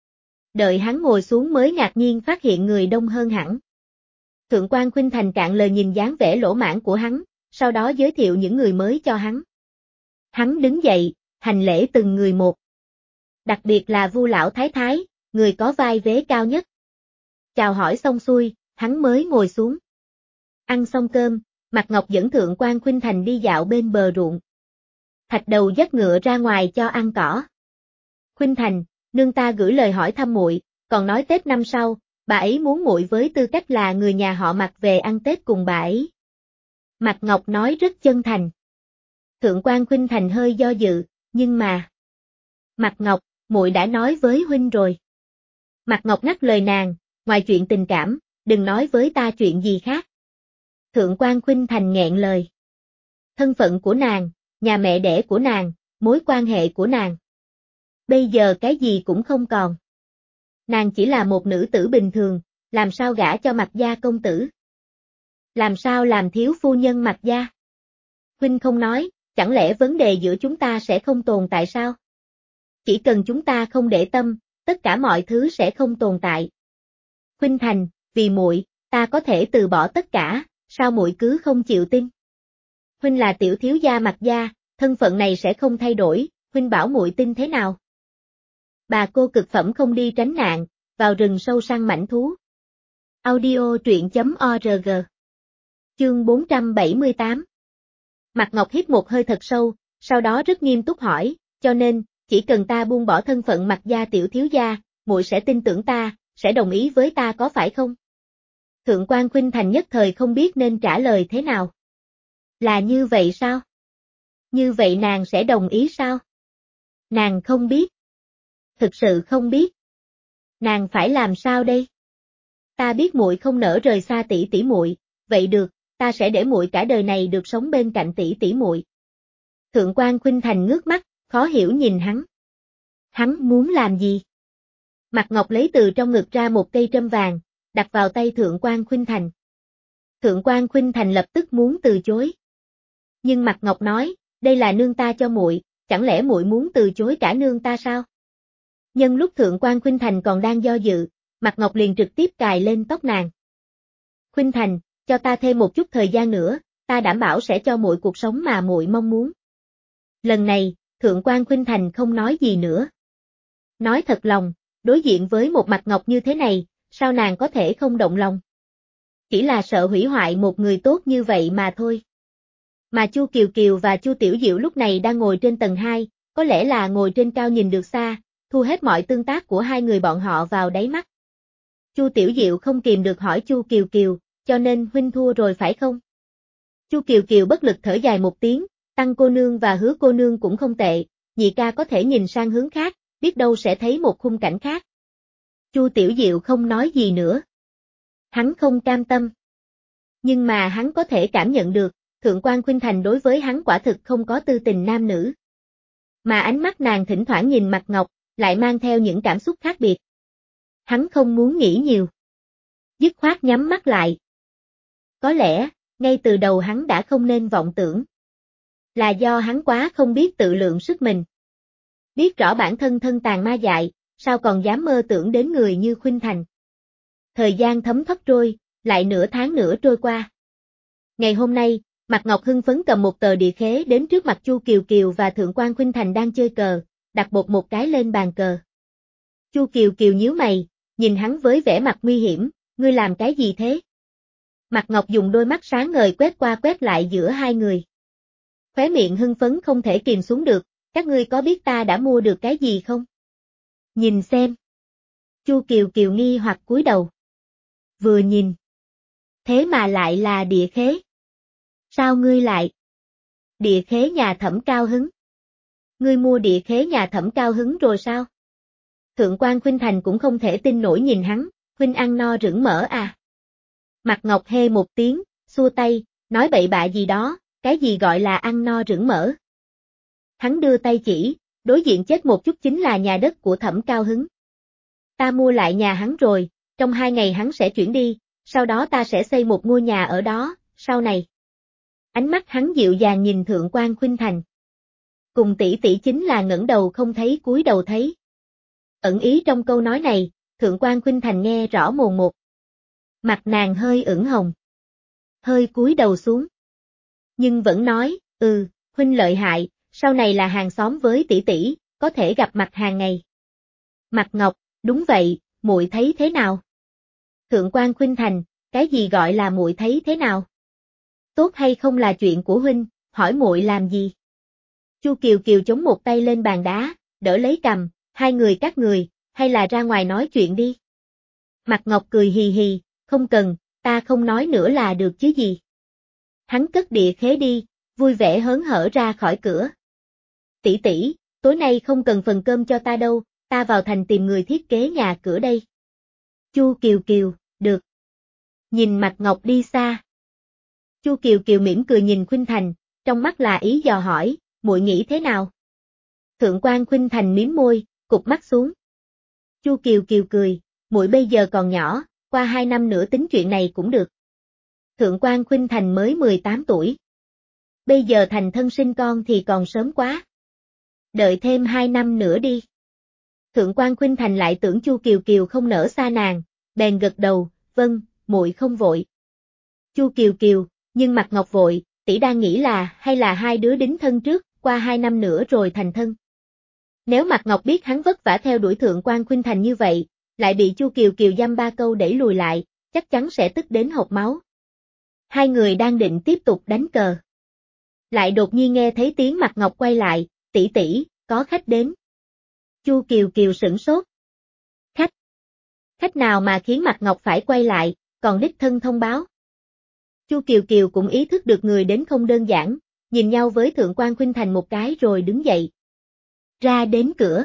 Đợi hắn ngồi xuống mới ngạc nhiên phát hiện người đông hơn hẳn. Thượng quan Khuynh Thành cạn lời nhìn dáng vẻ lỗ mãn của hắn, sau đó giới thiệu những người mới cho hắn. Hắn đứng dậy, hành lễ từng người một. Đặc biệt là Vu lão thái thái, người có vai vế cao nhất. Chào hỏi xong xuôi, hắn mới ngồi xuống. Ăn xong cơm, Mạc Ngọc dẫn Thượng quan Khuynh Thành đi dạo bên bờ ruộng. Thạch Đầu dắt ngựa ra ngoài cho ăn cỏ. Khuynh Thành, nương ta gửi lời hỏi thăm muội, còn nói Tết năm sau, bà ấy muốn muội với tư cách là người nhà họ Mạc về ăn Tết cùng bà ấy. Mạc Ngọc nói rất chân thành. Thượng quan Khuynh Thành hơi do dự, nhưng mà... Mạc Ngọc, muội đã nói với huynh rồi. Mạc Ngọc ngắt lời nàng, ngoài chuyện tình cảm, đừng nói với ta chuyện gì khác. Thượng quan Khuynh Thành nghẹn lời. Thân phận của nàng, nhà mẹ đẻ của nàng, mối quan hệ của nàng. Bây giờ cái gì cũng không còn. Nàng chỉ là một nữ tử bình thường, làm sao gả cho Mạc gia công tử? Làm sao làm thiếu phu nhân Mạc gia? Huynh không nói, chẳng lẽ vấn đề giữa chúng ta sẽ không tồn tại sao? Chỉ cần chúng ta không để tâm, tất cả mọi thứ sẽ không tồn tại. Khuynh Thành, vì muội, ta có thể từ bỏ tất cả, sao muội cứ không chịu tin? Huynh là tiểu thiếu gia Mạc gia, thân phận này sẽ không thay đổi, huynh bảo muội tin thế nào? Bà cô cực phẩm không đi tránh nạn, vào rừng sâu săn mãnh thú. Audio truyện chấm org. Chương bốn trăm bảy mươi tám. Mạc Ngọc hít một hơi thật sâu, sau đó rất nghiêm túc hỏi, cho nên, chỉ cần ta buông bỏ thân phận Mạc gia tiểu thiếu gia, muội sẽ tin tưởng ta, sẽ đồng ý với ta có phải không? Thượng quan Khuynh Thành nhất thời không biết nên trả lời thế nào. Là như vậy sao? Như vậy nàng sẽ đồng ý sao? Nàng không biết. Thực sự không biết. Nàng phải làm sao đây? Ta biết muội không nỡ rời xa tỷ tỷ muội, vậy được, ta sẽ để muội cả đời này được sống bên cạnh tỷ tỷ muội. Thượng quan Khuynh Thành ngước mắt, khó hiểu nhìn hắn. Hắn muốn làm gì? Mạc Ngọc lấy từ trong ngực ra một cây trâm vàng, đặt vào tay Thượng quan Khuynh Thành. Thượng quan Khuynh Thành lập tức muốn từ chối. Nhưng Mạc Ngọc nói, đây là nương ta cho muội, chẳng lẽ muội muốn từ chối cả nương ta sao? Nhân lúc Thượng quan Khuynh Thành còn đang do dự, Mạc Ngọc liền trực tiếp cài lên tóc nàng. Khuynh Thành, cho ta thêm một chút thời gian nữa, ta đảm bảo sẽ cho muội cuộc sống mà muội mong muốn. Lần này, Thượng quan Khuynh Thành không nói gì nữa. Nói thật lòng, đối diện với một Mạc Ngọc như thế này, sao nàng có thể không động lòng? Chỉ là sợ hủy hoại một người tốt như vậy mà thôi. Mà Chu Kiều Kiều và Chu Tiểu Diệu lúc này đang ngồi trên tầng hai, có lẽ là ngồi trên cao nhìn được xa, thu hết mọi tương tác của hai người bọn họ vào đáy mắt. Chu Tiểu Diệu không kìm được hỏi Chu Kiều Kiều, cho nên huynh thua rồi phải không? Chu Kiều Kiều bất lực thở dài một tiếng, Tăng cô nương và Hứa cô nương cũng không tệ, nhị ca có thể nhìn sang hướng khác, biết đâu sẽ thấy một khung cảnh khác. Chu Tiểu Diệu không nói gì nữa. Hắn không cam tâm. Nhưng mà hắn có thể cảm nhận được, Thượng quan Khuynh Thành đối với hắn quả thực không có tư tình nam nữ. Mà ánh mắt nàng thỉnh thoảng nhìn Mạc Ngọc, lại mang theo những cảm xúc khác biệt. Hắn không muốn nghĩ nhiều. Dứt khoát nhắm mắt lại. Có lẽ, ngay từ đầu hắn đã không nên vọng tưởng. Là do hắn quá không biết tự lượng sức mình. Biết rõ bản thân thân tàn ma dại, sao còn dám mơ tưởng đến người như Khuynh Thành. Thời gian thấm thoát trôi, lại nửa tháng nữa trôi qua. Ngày hôm nay, Mạc Ngọc hưng phấn cầm một tờ địa khế đến trước mặt Chu Kiều Kiều và Thượng quan Khuynh Thành đang chơi cờ, đặt bột một cái lên bàn cờ. Chu Kiều Kiều nhíu mày, nhìn hắn với vẻ mặt nguy hiểm, ngươi làm cái gì thế? Mạc Ngọc dùng đôi mắt sáng ngời quét qua quét lại giữa hai người. Khóe miệng hưng phấn không thể kìm xuống được, các ngươi có biết ta đã mua được cái gì không? Nhìn xem. Chu Kiều Kiều nghi hoặc cúi đầu. Vừa nhìn. Thế mà lại là địa khế. Sao ngươi lại? Địa khế nhà Thẩm Cao Hứng. Ngươi mua địa khế nhà Thẩm Cao Hứng rồi sao? Thượng quan Khuynh Thành cũng không thể tin nổi nhìn hắn, huynh ăn no rửng mỡ à? Mạc Ngọc hê một tiếng, xua tay, nói bậy bạ gì đó, cái gì gọi là ăn no rửng mỡ? Hắn đưa tay chỉ, đối diện chết một chút chính là nhà đất của Thẩm Cao Hứng. Ta mua lại nhà hắn rồi, trong hai ngày hắn sẽ chuyển đi, sau đó ta sẽ xây một ngôi nhà ở đó, sau này. Ánh mắt hắn dịu dàng nhìn Thượng quan Khuynh Thành. Cùng tỷ tỷ chính là ngẩng đầu không thấy cúi đầu thấy. Ẩn ý trong câu nói này, Thượng quan Khuynh Thành nghe rõ mồn một. Mặt nàng hơi ửng hồng. Hơi cúi đầu xuống. Nhưng vẫn nói, ừ, huynh lợi hại, sau này là hàng xóm với tỷ tỷ, có thể gặp mặt hàng ngày. Mạc Ngọc, đúng vậy, muội thấy thế nào? Thượng quan Khuynh Thành, cái gì gọi là muội thấy thế nào? Tốt hay không là chuyện của huynh, hỏi muội làm gì? Chu Kiều Kiều chống một tay lên bàn đá, đỡ lấy cằm, hai người các người, hay là ra ngoài nói chuyện đi. Mạc Ngọc cười hì hì, không cần, ta không nói nữa là được chứ gì. Hắn cất địa khế đi, vui vẻ hớn hở ra khỏi cửa. Tỷ tỷ, tối nay không cần phần cơm cho ta đâu, ta vào thành tìm người thiết kế nhà cửa đây. Chu Kiều Kiều, được. Nhìn Mạc Ngọc đi xa. Chu Kiều Kiều mỉm cười nhìn Khuynh Thành, trong mắt là ý dò hỏi, muội nghĩ thế nào? Thượng quan Khuynh Thành mím môi, cụp mắt xuống. Chu Kiều Kiều cười, muội bây giờ còn nhỏ, qua hai năm nữa tính chuyện này cũng được. Thượng quan Khuynh Thành mới mười tám tuổi. Bây giờ thành thân sinh con thì còn sớm quá. Đợi thêm hai năm nữa đi. Thượng quan Khuynh Thành lại tưởng Chu Kiều Kiều không nỡ xa nàng, bèn gật đầu, vâng, muội không vội. Chu Kiều Kiều, nhưng Mạc Ngọc vội, tỷ đang nghĩ là hay là hai đứa đính thân trước, qua hai năm nữa rồi thành thân. Nếu Mạc Ngọc biết hắn vất vả theo đuổi Thượng quan Khuynh Thành như vậy, lại bị Chu Kiều Kiều dăm ba câu đẩy lùi lại, chắc chắn sẽ tức đến hộc máu. Hai người đang định tiếp tục đánh cờ. Lại đột nhiên nghe thấy tiếng Mạc Ngọc quay lại, tỷ tỷ, có khách đến. Chu Kiều Kiều sửng sốt. Khách? Khách nào mà khiến Mạc Ngọc phải quay lại, còn đích thân thông báo? Chu Kiều Kiều cũng ý thức được người đến không đơn giản, nhìn nhau với Thượng quan Khuynh Thành một cái rồi đứng dậy. Ra đến cửa.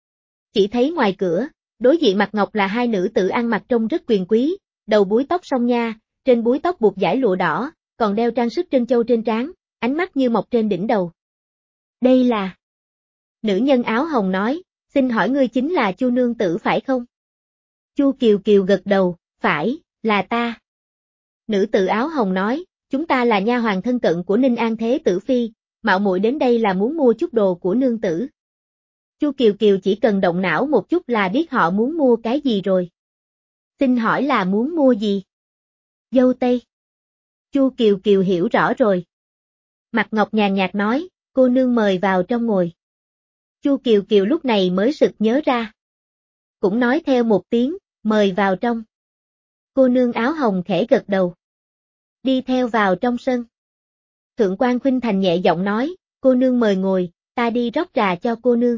Chỉ thấy ngoài cửa, đối diện Mạc Ngọc là hai nữ tử ăn mặc trông rất quyền quý, đầu búi tóc song nha, trên búi tóc buộc dải lụa đỏ, còn đeo trang sức trân châu trên trán, ánh mắt như mọc trên đỉnh đầu. Đây là... Nữ nhân áo hồng nói, xin hỏi ngươi chính là Chu nương tử phải không? Chu Kiều Kiều gật đầu, phải, là ta. Nữ tử áo hồng nói, chúng ta là nha hoàn thân cận của Ninh An Thế Tử Phi, mạo muội đến đây là muốn mua chút đồ của nương tử. Chu Kiều Kiều chỉ cần động não một chút là biết họ muốn mua cái gì rồi. Xin hỏi là muốn mua gì? Dâu tây. Chu Kiều Kiều hiểu rõ rồi. Mặt Ngọc nhàn nhạt nói, cô nương mời vào trong ngồi. Chu Kiều Kiều lúc này mới sực nhớ ra. Cũng nói theo một tiếng, mời vào trong. Cô nương áo hồng khẽ gật đầu. Đi theo vào trong sân. Thượng quan Khuynh Thành nhẹ giọng nói, cô nương mời ngồi, ta đi rót trà cho cô nương.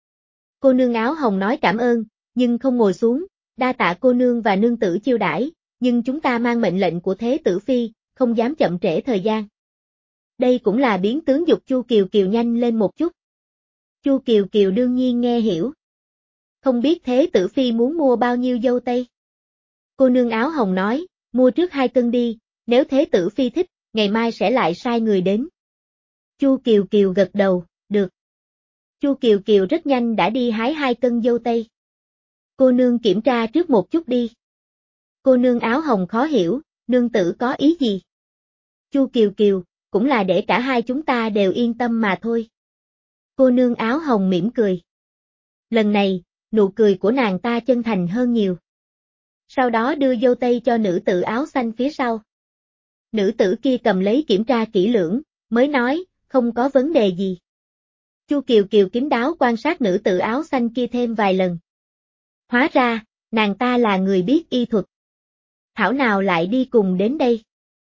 Cô nương áo hồng nói cảm ơn, nhưng không ngồi xuống, đa tạ cô nương và nương tử chiêu đãi, nhưng chúng ta mang mệnh lệnh của Thế Tử Phi, không dám chậm trễ thời gian. Đây cũng là biến tướng dục Chu Kiều Kiều nhanh lên một chút. Chu Kiều Kiều đương nhiên nghe hiểu. Không biết Thế Tử Phi muốn mua bao nhiêu dâu tây? Cô nương áo hồng nói, mua trước hai cân đi, nếu Thế Tử Phi thích, ngày mai sẽ lại sai người đến. Chu Kiều Kiều gật đầu, được. Chu Kiều Kiều rất nhanh đã đi hái hai cân dâu tây. Cô nương kiểm tra trước một chút đi. Cô nương áo hồng khó hiểu, nương tử có ý gì? Chu Kiều Kiều, cũng là để cả hai chúng ta đều yên tâm mà thôi. Cô nương áo hồng mỉm cười. Lần này, nụ cười của nàng ta chân thành hơn nhiều. Sau đó đưa dâu tây cho nữ tử áo xanh phía sau. Nữ tử kia cầm lấy kiểm tra kỹ lưỡng, mới nói, không có vấn đề gì. Chu Kiều Kiều kín đáo quan sát nữ tử áo xanh kia thêm vài lần. Hóa ra, nàng ta là người biết y thuật. Thảo nào lại đi cùng đến đây.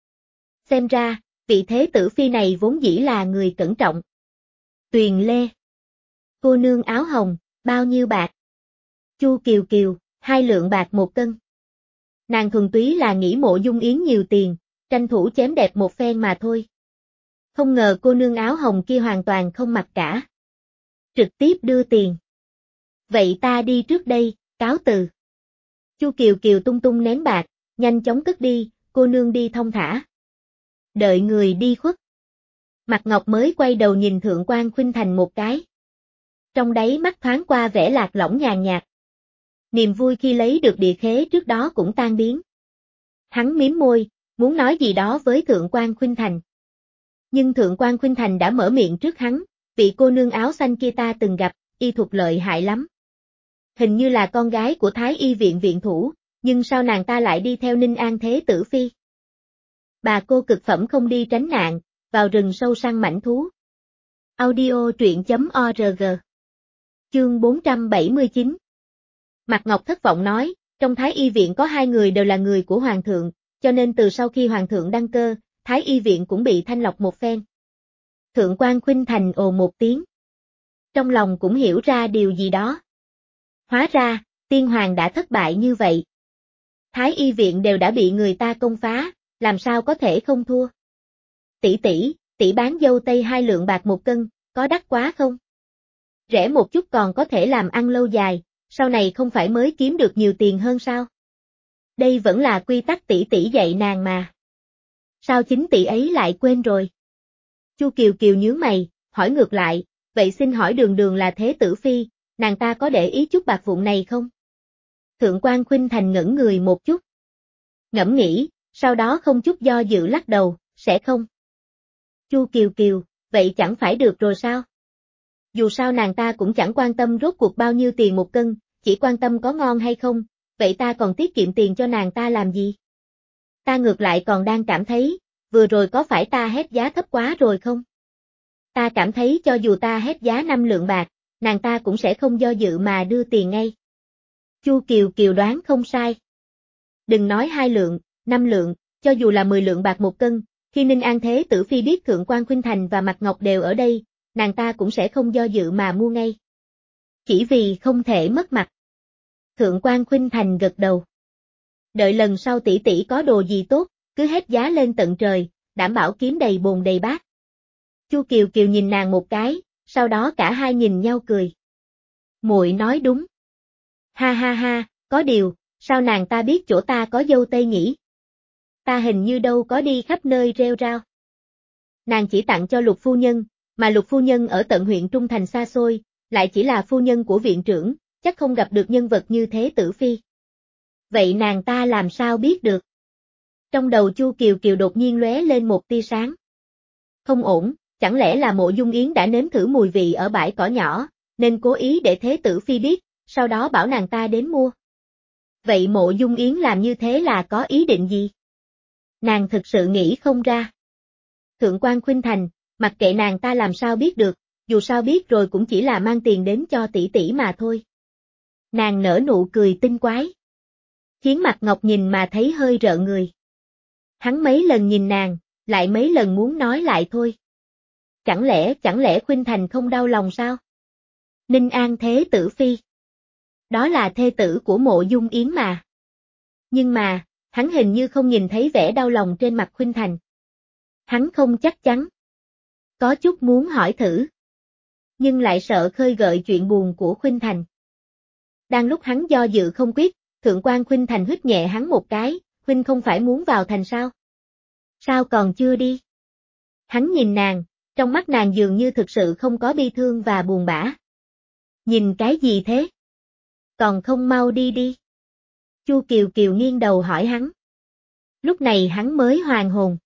Xem ra, vị Thế Tử Phi này vốn dĩ là người cẩn trọng. Tuyền Lê. Cô nương áo hồng, bao nhiêu bạc? Chu Kiều Kiều, hai lượng bạc một cân. Nàng thuần túy là nghĩ Mộ Dung Yến nhiều tiền, tranh thủ chém đẹp một phen mà thôi. Không ngờ cô nương áo hồng kia hoàn toàn không mặc cả. Trực tiếp đưa tiền. Vậy ta đi trước đây, cáo từ. Chu Kiều Kiều tung tung ném bạc, nhanh chóng cất đi, cô nương đi thong thả. Đợi người đi khuất. Mặt Ngọc mới quay đầu nhìn Thượng quan Khuynh Thành một cái. Trong đáy mắt thoáng qua vẻ lạc lõng nhàn nhạt. Niềm vui khi lấy được địa khế trước đó cũng tan biến. Hắn mím môi, muốn nói gì đó với Thượng quan Khuynh Thành. Nhưng Thượng quan Khuynh Thành đã mở miệng trước hắn, vị cô nương áo xanh kia ta từng gặp, y thuật lợi hại lắm. Hình như là con gái của Thái Y viện viện thủ, nhưng sao nàng ta lại đi theo Ninh An Thế Tử Phi? Bà cô cực phẩm không đi tránh nạn, vào rừng sâu săn mãnh thú. Audio truyện chấm org. Chương bốn trăm bảy mươi chín. Mạc Ngọc thất vọng nói, trong Thái Y viện có hai người đều là người của Hoàng thượng, cho nên từ sau khi Hoàng thượng đăng cơ, Thái Y viện cũng bị thanh lọc một phen. Thượng quan Khuynh Thành ồ một tiếng. Trong lòng cũng hiểu ra điều gì đó. Hóa ra, tiên hoàng đã thất bại như vậy. Thái Y viện đều đã bị người ta công phá, làm sao có thể không thua? Tỷ tỷ, tỷ bán dâu tây hai lượng bạc một cân, có đắt quá không? Rẻ một chút còn có thể làm ăn lâu dài, sau này không phải mới kiếm được nhiều tiền hơn sao? Đây vẫn là quy tắc tỷ tỷ dạy nàng mà. Sao chính tỷ ấy lại quên rồi? Chu Kiều Kiều nhướng mày, hỏi ngược lại, vậy xin hỏi Đường Đường là Thế Tử Phi, nàng ta có để ý chút bạc vụn này không? Thượng quan Khuynh Thành ngẩn người một chút. Ngẫm nghĩ, sau đó không chút do dự lắc đầu, sẽ không. Chu Kiều Kiều, vậy chẳng phải được rồi sao? Dù sao nàng ta cũng chẳng quan tâm rốt cuộc bao nhiêu tiền một cân, chỉ quan tâm có ngon hay không, vậy ta còn tiết kiệm tiền cho nàng ta làm gì? Ta ngược lại còn đang cảm thấy, vừa rồi có phải ta hét giá thấp quá rồi không? Ta cảm thấy cho dù ta hét giá năm lượng bạc, nàng ta cũng sẽ không do dự mà đưa tiền ngay. Chu Kiều Kiều đoán không sai. Đừng nói hai lượng, năm lượng, cho dù là mười lượng bạc một cân, khi Ninh An Thế Tử Phi biết Thượng quan Khuynh Thành và Mạc Ngọc đều ở đây, nàng ta cũng sẽ không do dự mà mua ngay. Chỉ vì không thể mất mặt. Thượng quan Khuynh Thành gật đầu. Đợi lần sau tỷ tỷ có đồ gì tốt, cứ hết giá lên tận trời, đảm bảo kiếm đầy bồn đầy bát. Chu Kiều Kiều nhìn nàng một cái, sau đó cả hai nhìn nhau cười. Muội nói đúng. Ha ha ha, có điều, sao nàng ta biết chỗ ta có dâu tây nhỉ? Ta hình như đâu có đi khắp nơi rêu rao. Nàng chỉ tặng cho Lục phu nhân, mà Lục phu nhân ở tận huyện Trung Thành xa xôi, lại chỉ là phu nhân của viện trưởng, chắc không gặp được nhân vật như thế tử phi. Vậy nàng ta làm sao biết được? Trong đầu Chu Kiều Kiều đột nhiên lóe lên một tia sáng. Không ổn, chẳng lẽ là Mộ Dung Yến đã nếm thử mùi vị ở bãi cỏ nhỏ, nên cố ý để thế tử phi biết, sau đó bảo nàng ta đến mua. Vậy Mộ Dung Yến làm như thế là có ý định gì? Nàng thực sự nghĩ không ra. Thượng quan Khuynh Thành, mặc kệ nàng ta làm sao biết được, dù sao biết rồi cũng chỉ là mang tiền đến cho tỷ tỷ mà thôi. Nàng nở nụ cười tinh quái, khiến Mạc Ngọc nhìn mà thấy hơi rợn người. Hắn mấy lần nhìn nàng, lại mấy lần muốn nói lại thôi. Chẳng lẽ, chẳng lẽ Khuynh Thành không đau lòng sao? Ninh An thế tử phi. Đó là thê tử của Mộ Dung Yến mà. Nhưng mà, hắn hình như không nhìn thấy vẻ đau lòng trên mặt Khuynh Thành. Hắn không chắc chắn. Có chút muốn hỏi thử. Nhưng lại sợ khơi gợi chuyện buồn của Khuynh Thành. Đang lúc hắn do dự không quyết, Thượng quan Khuynh Thành hít nhẹ hắn một cái, Huynh không phải muốn vào thành sao? Sao còn chưa đi? Hắn nhìn nàng, trong mắt nàng dường như thực sự không có bi thương và buồn bã. Nhìn cái gì thế? Còn không mau đi đi. Chu Kiều Kiều nghiêng đầu hỏi hắn. Lúc này hắn mới hoàn hồn.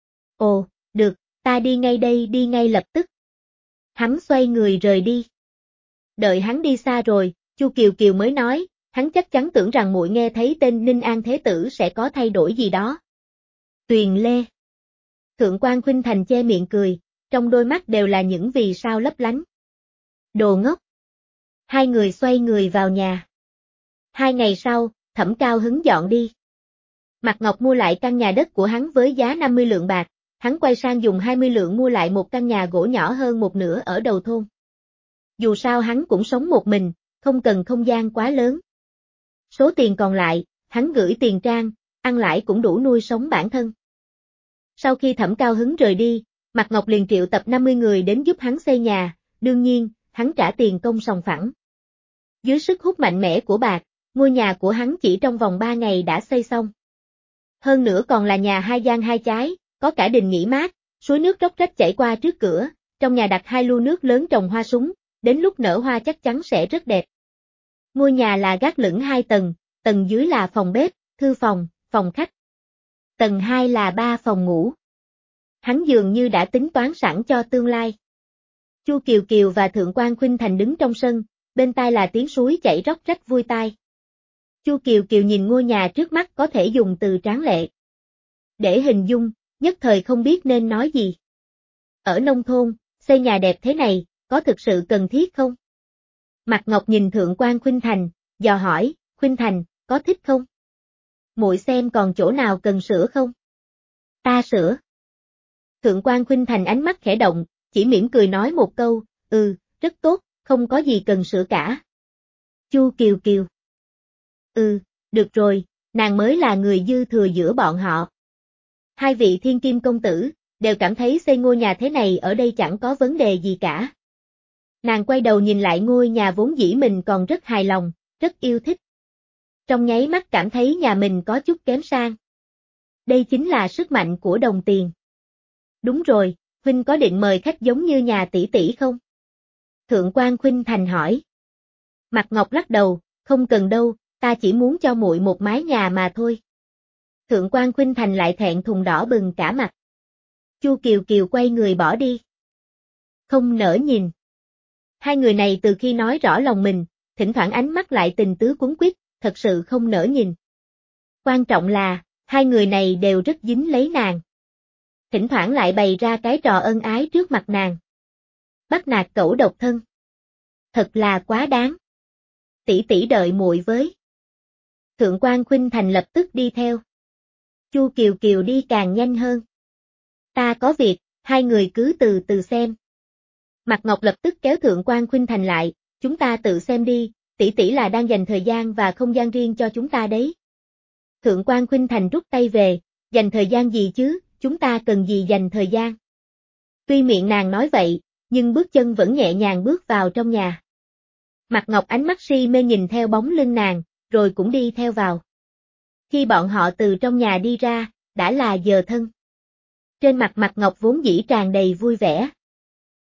Ồ, được, ta đi ngay đây đi ngay lập tức. Hắn xoay người rời đi. Đợi hắn đi xa rồi, Chu Kiều Kiều mới nói, hắn chắc chắn tưởng rằng muội nghe thấy tên Ninh An Thế Tử sẽ có thay đổi gì đó. Tuyền Lê. Thượng quan Khuynh Thành che miệng cười, trong đôi mắt đều là những vì sao lấp lánh. Đồ ngốc. Hai người xoay người vào nhà. Hai ngày sau, Thẩm Cao Hứng dọn đi. Mạc Ngọc mua lại căn nhà đất của hắn với giá năm mươi lượng bạc, hắn quay sang dùng hai mươi lượng mua lại một căn nhà gỗ nhỏ hơn một nửa ở đầu thôn. Dù sao hắn cũng sống một mình, không cần không gian quá lớn. Số tiền còn lại, hắn gửi tiền trang, ăn lãi cũng đủ nuôi sống bản thân. Sau khi Thẩm Cao Hứng rời đi, Mạc Ngọc liền triệu tập năm mươi người đến giúp hắn xây nhà, đương nhiên, hắn trả tiền công sòng phẳng. Dưới sức hút mạnh mẽ của bạc, ngôi nhà của hắn chỉ trong vòng ba ngày đã xây xong. Hơn nữa còn là nhà hai gian hai chái, có cả đình nghỉ mát, suối nước róc rách chảy qua trước cửa, trong nhà đặt hai lu nước lớn trồng hoa súng, đến lúc nở hoa chắc chắn sẽ rất đẹp. Ngôi nhà là gác lửng hai tầng, tầng dưới là phòng bếp, thư phòng, phòng khách. Tầng hai là ba phòng ngủ. Hắn dường như đã tính toán sẵn cho tương lai. Chu Kiều Kiều và Thượng quan Khuynh Thành đứng trong sân, bên tai là tiếng suối chảy róc rách vui tai. Chu Kiều Kiều nhìn ngôi nhà trước mắt có thể dùng từ tráng lệ để hình dung, nhất thời không biết nên nói gì. Ở nông thôn, xây nhà đẹp thế này, có thực sự cần thiết không? Mạc Ngọc nhìn Thượng quan Khuynh Thành, dò hỏi, Khuynh Thành, có thích không? Muội xem còn chỗ nào cần sửa không? Ta sửa. Thượng quan Khuynh Thành ánh mắt khẽ động, chỉ mỉm cười nói một câu, ừ, rất tốt, không có gì cần sửa cả. Chu Kiều Kiều. Ừ, được rồi, nàng mới là người dư thừa giữa bọn họ. Hai vị thiên kim công tử, đều cảm thấy xây ngôi nhà thế này ở đây chẳng có vấn đề gì cả. Nàng quay đầu nhìn lại ngôi nhà vốn dĩ mình còn rất hài lòng, rất yêu thích. Trong nháy mắt cảm thấy nhà mình có chút kém sang. Đây chính là sức mạnh của đồng tiền. Đúng rồi, Huynh có định mời khách giống như nhà tỷ tỷ không? Thượng quan Khuynh Thành hỏi. Mạc Ngọc lắc đầu, không cần đâu, ta chỉ muốn cho muội một mái nhà mà thôi. Thượng quan Khuynh Thành lại thẹn thùng đỏ bừng cả mặt. Chu Kiều Kiều quay người bỏ đi. Không nỡ nhìn. Hai người này từ khi nói rõ lòng mình, thỉnh thoảng ánh mắt lại tình tứ cuốn quýt, thật sự không nỡ nhìn. Quan trọng là, hai người này đều rất dính lấy nàng. Thỉnh thoảng lại bày ra cái trò ân ái trước mặt nàng. Bắt nạt cẩu độc thân. Thật là quá đáng. Tỷ tỷ đợi muội với. Thượng quan Khuynh Thành lập tức đi theo. Chu Kiều Kiều đi càng nhanh hơn. Ta có việc, hai người cứ từ từ xem. Mạc Ngọc lập tức kéo Thượng quan Khuynh Thành lại, chúng ta tự xem đi, tỷ tỷ là đang dành thời gian và không gian riêng cho chúng ta đấy. Thượng quan Khuynh Thành rút tay về, dành thời gian gì chứ, chúng ta cần gì dành thời gian. Tuy miệng nàng nói vậy, nhưng bước chân vẫn nhẹ nhàng bước vào trong nhà. Mạc Ngọc ánh mắt si mê nhìn theo bóng lưng nàng, rồi cũng đi theo vào. Khi bọn họ từ trong nhà đi ra, đã là giờ thân. Trên mặt Mạc Ngọc vốn dĩ tràn đầy vui vẻ.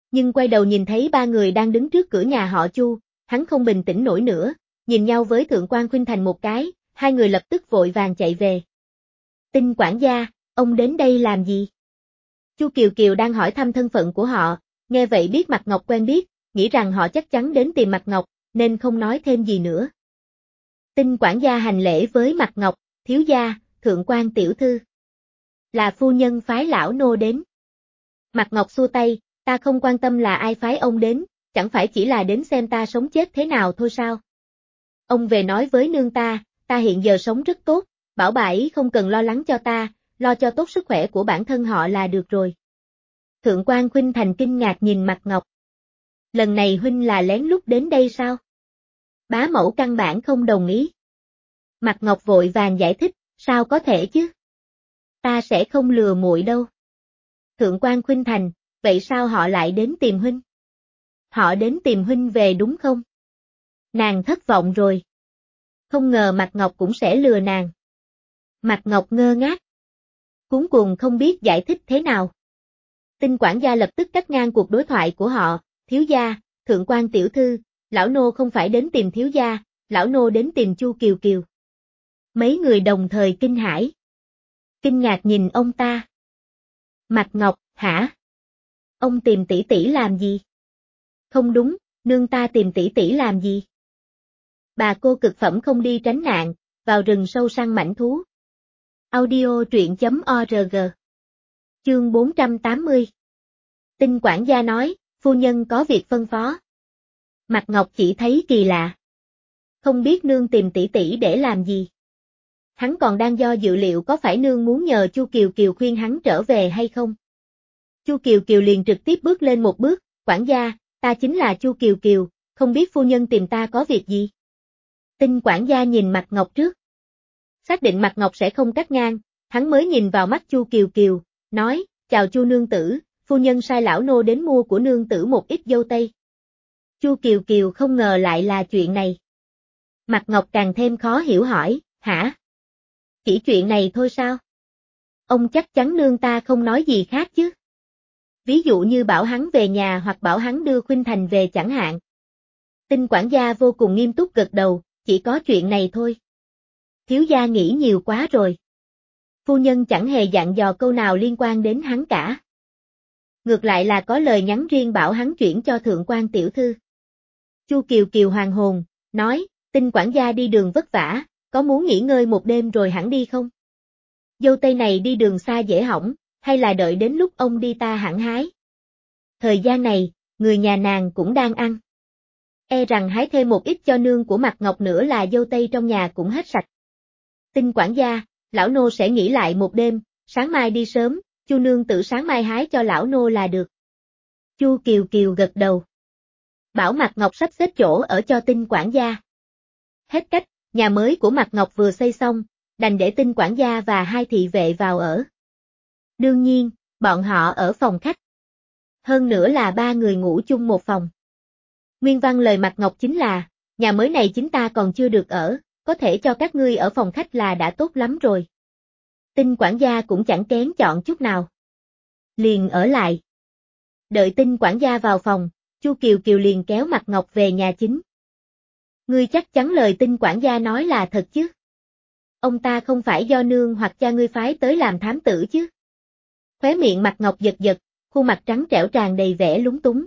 Nhưng quay đầu nhìn thấy ba người đang đứng trước cửa nhà họ Chu, hắn không bình tĩnh nổi nữa, nhìn nhau với Thượng quan Khuynh Thành một cái, hai người lập tức vội vàng chạy về. Tinh quản gia, ông đến đây làm gì? Chu Kiều Kiều đang hỏi thăm thân phận của họ, nghe vậy biết Mạc Ngọc quen biết, nghĩ rằng họ chắc chắn đến tìm Mạc Ngọc, nên không nói thêm gì nữa. Tinh quản gia hành lễ với Mạc Ngọc, thiếu gia, Thượng quan tiểu thư. Là phu nhân phái lão nô đến. Mạc Ngọc xua tay, ta không quan tâm là ai phái ông đến, chẳng phải chỉ là đến xem ta sống chết thế nào thôi sao? Ông về nói với nương ta, ta hiện giờ sống rất tốt, bảo bà ấy không cần lo lắng cho ta, lo cho tốt sức khỏe của bản thân họ là được rồi. Thượng quan Khuynh Thành kinh ngạc nhìn Mạc Ngọc. Lần này huynh là lén lút đến đây sao? Bá mẫu căn bản không đồng ý. Mạc Ngọc vội vàng giải thích, sao có thể chứ? Ta sẽ không lừa muội đâu. Thượng quan Khuynh Thành, vậy sao họ lại đến tìm huynh? Họ đến tìm huynh về đúng không? Nàng thất vọng rồi. Không ngờ Mạc Ngọc cũng sẽ lừa nàng. Mạc Ngọc ngơ ngác. Cuống cuồng không biết giải thích thế nào. Tinh quản gia lập tức cắt ngang cuộc đối thoại của họ, thiếu gia, Thượng quan tiểu thư, lão nô không phải đến tìm thiếu gia, lão nô đến tìm Chu Kiều Kiều. Mấy người đồng thời kinh hãi. Kinh ngạc nhìn ông ta. Mạc Ngọc, hả? Ông tìm tỷ tỷ làm gì? Không đúng, nương ta tìm tỷ tỷ làm gì? Bà cô cực phẩm không đi tránh nạn, vào rừng sâu săn mãnh thú. Audio truyện chấm org. Chương bốn trăm tám mươi. Tinh quản gia nói, phu nhân có việc phân phó. Mạc Ngọc chỉ thấy kỳ lạ. Không biết nương tìm tỷ tỷ để làm gì. Hắn còn đang do dự liệu có phải nương muốn nhờ Chu Kiều Kiều khuyên hắn trở về hay không. Chu Kiều Kiều liền trực tiếp bước lên một bước, quản gia, ta chính là Chu Kiều Kiều, không biết phu nhân tìm ta có việc gì. Tinh quản gia nhìn Mạc Ngọc trước. Xác định Mạc Ngọc sẽ không cắt ngang, hắn mới nhìn vào mắt Chu Kiều Kiều, nói, chào Chu nương tử, phu nhân sai lão nô đến mua của nương tử một ít dâu tây. Chu Kiều Kiều không ngờ lại là chuyện này. Mạc Ngọc càng thêm khó hiểu hỏi, hả? Chỉ chuyện này thôi sao? Ông chắc chắn nương ta không nói gì khác chứ? Ví dụ như bảo hắn về nhà hoặc bảo hắn đưa Khuynh Thành về chẳng hạn. Tinh quản gia vô cùng nghiêm túc gật đầu, chỉ có chuyện này thôi. Thiếu gia nghĩ nhiều quá rồi. Phu nhân chẳng hề dặn dò câu nào liên quan đến hắn cả. Ngược lại là có lời nhắn riêng bảo hắn chuyển cho Thượng quan tiểu thư. Chu Kiều Kiều hoàng hồn, nói, Tinh quản gia đi đường vất vả, có muốn nghỉ ngơi một đêm rồi hẳn đi không? Dâu tây này đi đường xa dễ hỏng, hay là đợi đến lúc ông đi ta hẳn hái? Thời gian này, người nhà nàng cũng đang ăn. E rằng hái thêm một ít cho nương của Mạc Ngọc nữa là dâu tây trong nhà cũng hết sạch. Tinh quản gia, lão nô sẽ nghỉ lại một đêm, sáng mai đi sớm, Chu nương tự sáng mai hái cho lão nô là được. Chu Kiều Kiều gật đầu. Bảo Mạc Ngọc sắp xếp chỗ ở cho Tinh quản gia. Hết cách, nhà mới của Mạc Ngọc vừa xây xong, đành để Tinh quản gia và hai thị vệ vào ở. Đương nhiên, bọn họ ở phòng khách. Hơn nữa là ba người ngủ chung một phòng. Nguyên văn lời Mạc Ngọc chính là, nhà mới này chính ta còn chưa được ở, có thể cho các ngươi ở phòng khách là đã tốt lắm rồi. Tinh quản gia cũng chẳng kén chọn chút nào. Liền ở lại. Đợi Tinh quản gia vào phòng, Chu Kiều Kiều liền kéo Mạc Ngọc về nhà chính. Ngươi chắc chắn lời Tinh quản gia nói là thật chứ? Ông ta không phải do nương hoặc cha ngươi phái tới làm thám tử chứ? Khóe miệng Mạc Ngọc giật giật, khuôn mặt trắng trẻo tràn đầy vẻ lúng túng.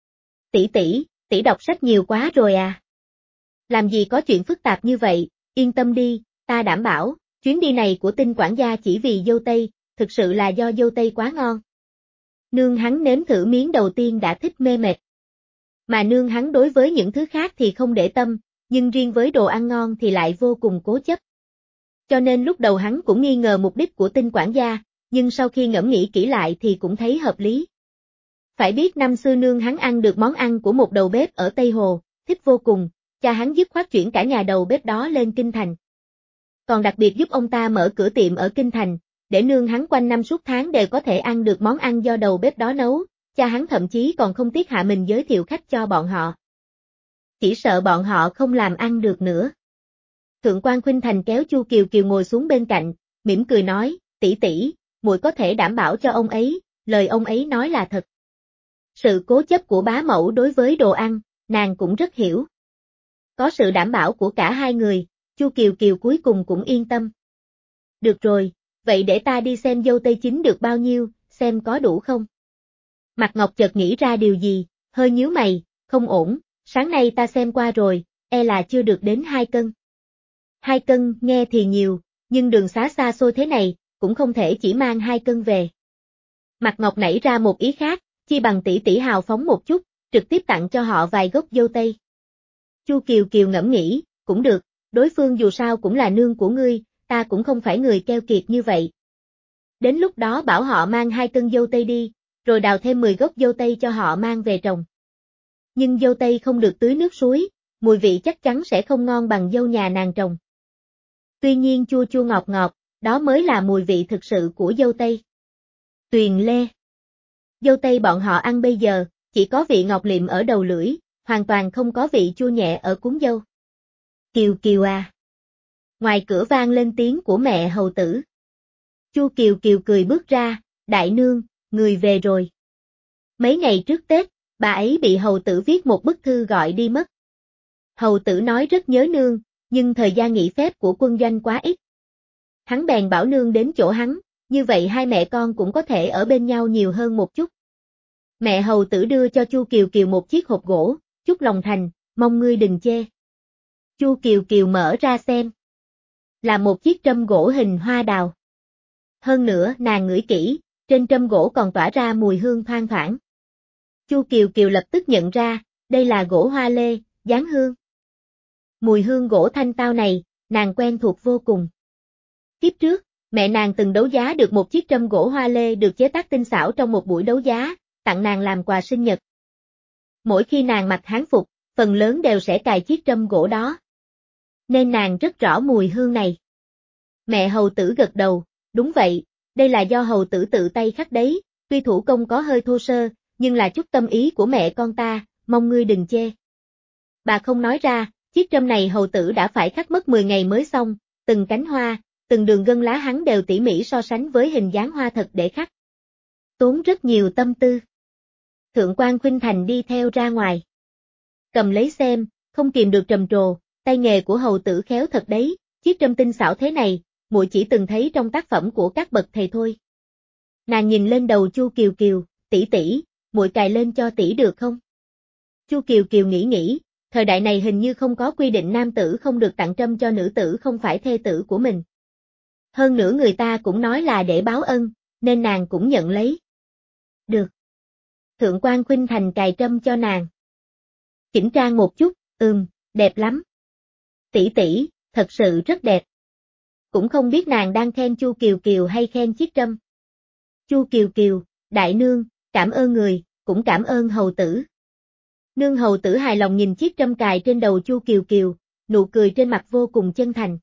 Tỷ tỷ, tỷ đọc sách nhiều quá rồi à? Làm gì có chuyện phức tạp như vậy, yên tâm đi, ta đảm bảo, chuyến đi này của Tinh quản gia chỉ vì dâu tây, thực sự là do dâu tây quá ngon. Nương hắn nếm thử miếng đầu tiên đã thích mê mệt. Mà nương hắn đối với những thứ khác thì không để tâm, nhưng riêng với đồ ăn ngon thì lại vô cùng cố chấp. Cho nên lúc đầu hắn cũng nghi ngờ mục đích của Tinh quản gia, nhưng sau khi ngẫm nghĩ kỹ lại thì cũng thấy hợp lý. Phải biết năm xưa nương hắn ăn được món ăn của một đầu bếp ở Tây Hồ, thích vô cùng, cha hắn dứt khoát chuyển cả nhà đầu bếp đó lên Kinh Thành. Còn đặc biệt giúp ông ta mở cửa tiệm ở Kinh Thành, để nương hắn quanh năm suốt tháng đều có thể ăn được món ăn do đầu bếp đó nấu, cha hắn thậm chí còn không tiếc hạ mình giới thiệu khách cho bọn họ. Chỉ sợ bọn họ không làm ăn được nữa. Thượng quan Khuynh Thành kéo Chu Kiều Kiều ngồi xuống bên cạnh, mỉm cười nói, tỷ tỷ, muội có thể đảm bảo cho ông ấy, lời ông ấy nói là thật. Sự cố chấp của bá mẫu đối với đồ ăn, nàng cũng rất hiểu. Có sự đảm bảo của cả hai người, Chu Kiều Kiều cuối cùng cũng yên tâm. Được rồi, vậy để ta đi xem dâu tây chín được bao nhiêu, xem có đủ không. Mạc Ngọc chợt nghĩ ra điều gì, hơi nhíu mày, không ổn, sáng nay ta xem qua rồi, e là chưa được đến hai cân. Hai cân, nghe thì nhiều, nhưng đường xá xa xôi thế này, cũng không thể chỉ mang hai cân về. Mạc Ngọc nảy ra một ý khác, chi bằng tỷ tỷ hào phóng một chút, trực tiếp tặng cho họ vài gốc dâu tây. Chu Kiều Kiều ngẫm nghĩ, cũng được, đối phương dù sao cũng là nương của ngươi, ta cũng không phải người keo kiệt như vậy. Đến lúc đó bảo họ mang hai cân dâu tây đi, rồi đào thêm mười gốc dâu tây cho họ mang về trồng. Nhưng dâu tây không được tưới nước suối, mùi vị chắc chắn sẽ không ngon bằng dâu nhà nàng trồng. Tuy nhiên chua chua ngọt ngọt, đó mới là mùi vị thực sự của dâu tây. Tuyền Lê. Dâu tây bọn họ ăn bây giờ, chỉ có vị ngọt liệm ở đầu lưỡi, hoàn toàn không có vị chua nhẹ ở cuống dâu. Kiều Kiều à. Ngoài cửa vang lên tiếng của mẹ hầu tử. Chu Kiều Kiều cười bước ra, đại nương, người về rồi. Mấy ngày trước Tết, bà ấy bị hầu tử viết một bức thư gọi đi mất. Hầu tử nói rất nhớ nương, nhưng thời gian nghỉ phép của quân doanh quá ít. Hắn bèn bảo nương đến chỗ hắn, như vậy hai mẹ con cũng có thể ở bên nhau nhiều hơn một chút. Mẹ hầu tử đưa cho Chu Kiều Kiều một chiếc hộp gỗ, chúc lòng thành, mong ngươi đừng chê. Chu Kiều Kiều mở ra xem. Là một chiếc trâm gỗ hình hoa đào. Hơn nữa nàng ngửi kỹ, trên trâm gỗ còn tỏa ra mùi hương thoang thoảng. Chu Kiều Kiều lập tức nhận ra, đây là gỗ hoa lê, dán hương. Mùi hương gỗ thanh tao này, nàng quen thuộc vô cùng. Kiếp trước, mẹ nàng từng đấu giá được một chiếc trâm gỗ hoa lê được chế tác tinh xảo trong một buổi đấu giá, tặng nàng làm quà sinh nhật. Mỗi khi nàng mặc hán phục, phần lớn đều sẽ cài chiếc trâm gỗ đó. Nên nàng rất rõ mùi hương này. Mẹ hầu tử gật đầu, đúng vậy, đây là do hầu tử tự tay khắc đấy, tuy thủ công có hơi thô sơ, nhưng là chút tâm ý của mẹ con ta, mong ngươi đừng chê. Bà không nói ra, chiếc trâm này hầu tử đã phải khắc mất mười ngày mới xong, từng cánh hoa, từng đường gân lá hắn đều tỉ mỉ so sánh với hình dáng hoa thật để khắc. Tốn rất nhiều tâm tư. Thượng quan Khuynh Thành đi theo ra ngoài. Cầm lấy xem, không kìm được trầm trồ, tay nghề của hầu tử khéo thật đấy, chiếc trâm tinh xảo thế này, muội chỉ từng thấy trong tác phẩm của các bậc thầy thôi. Nàng nhìn lên đầu Chu Kiều Kiều, tỷ tỷ, muội cài lên cho tỷ được không? Chu Kiều Kiều nghĩ nghĩ, thời đại này hình như không có quy định nam tử không được tặng trâm cho nữ tử không phải thê tử của mình. Hơn nữa người ta cũng nói là để báo ân, nên nàng cũng nhận lấy. Được. Thượng quan Khuynh Thành cài trâm cho nàng. Chỉnh trang một chút, ừm, đẹp lắm. Tỷ tỷ, thật sự rất đẹp. Cũng không biết nàng đang khen Chu Kiều Kiều hay khen chiếc trâm. Chu Kiều Kiều, đại nương, cảm ơn người, cũng cảm ơn hầu tử. Nương hầu tử hài lòng nhìn chiếc trâm cài trên đầu Chu Kiều Kiều, nụ cười trên mặt vô cùng chân thành.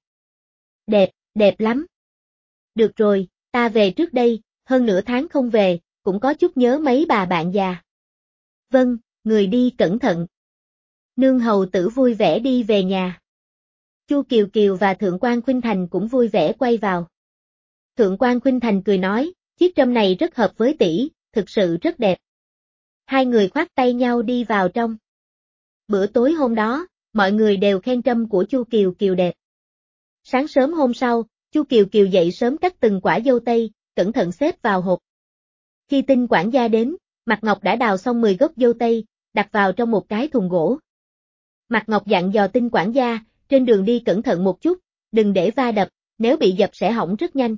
Đẹp, đẹp lắm. Được rồi, ta về trước đây, hơn nửa tháng không về, cũng có chút nhớ mấy bà bạn già. Vâng, người đi cẩn thận. Nương hầu tử vui vẻ đi về nhà. Chu Kiều Kiều và Thượng quan Khuynh Thành cũng vui vẻ quay vào. Thượng quan Khuynh Thành cười nói, chiếc trâm này rất hợp với tỷ, thực sự rất đẹp. Hai người khoác tay nhau đi vào trong. Bữa tối hôm đó, mọi người đều khen trâm của Chu Kiều Kiều đẹp. Sáng sớm hôm sau, Chu Kiều Kiều dậy sớm cắt từng quả dâu tây, cẩn thận xếp vào hộp. Khi tin quản gia đến, Mạc Ngọc đã đào xong mười gốc dâu tây, đặt vào trong một cái thùng gỗ. Mạc Ngọc dặn dò tin quản gia, trên đường đi cẩn thận một chút, đừng để va đập, nếu bị dập sẽ hỏng rất nhanh.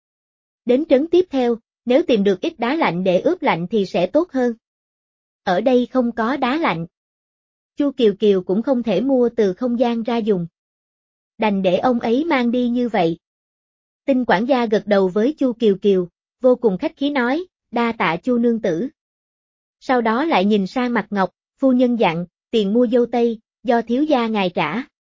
Đến trấn tiếp theo, nếu tìm được ít đá lạnh để ướp lạnh thì sẽ tốt hơn. Ở đây không có đá lạnh. Chu Kiều Kiều cũng không thể mua từ không gian ra dùng. Đành để ông ấy mang đi như vậy. Tin quản gia gật đầu với Chu Kiều Kiều, vô cùng khách khí nói, đa tạ Chu nương tử. Sau đó lại nhìn sang Mạc Ngọc, phu nhân dặn, tiền mua dâu tây, do thiếu gia ngài trả.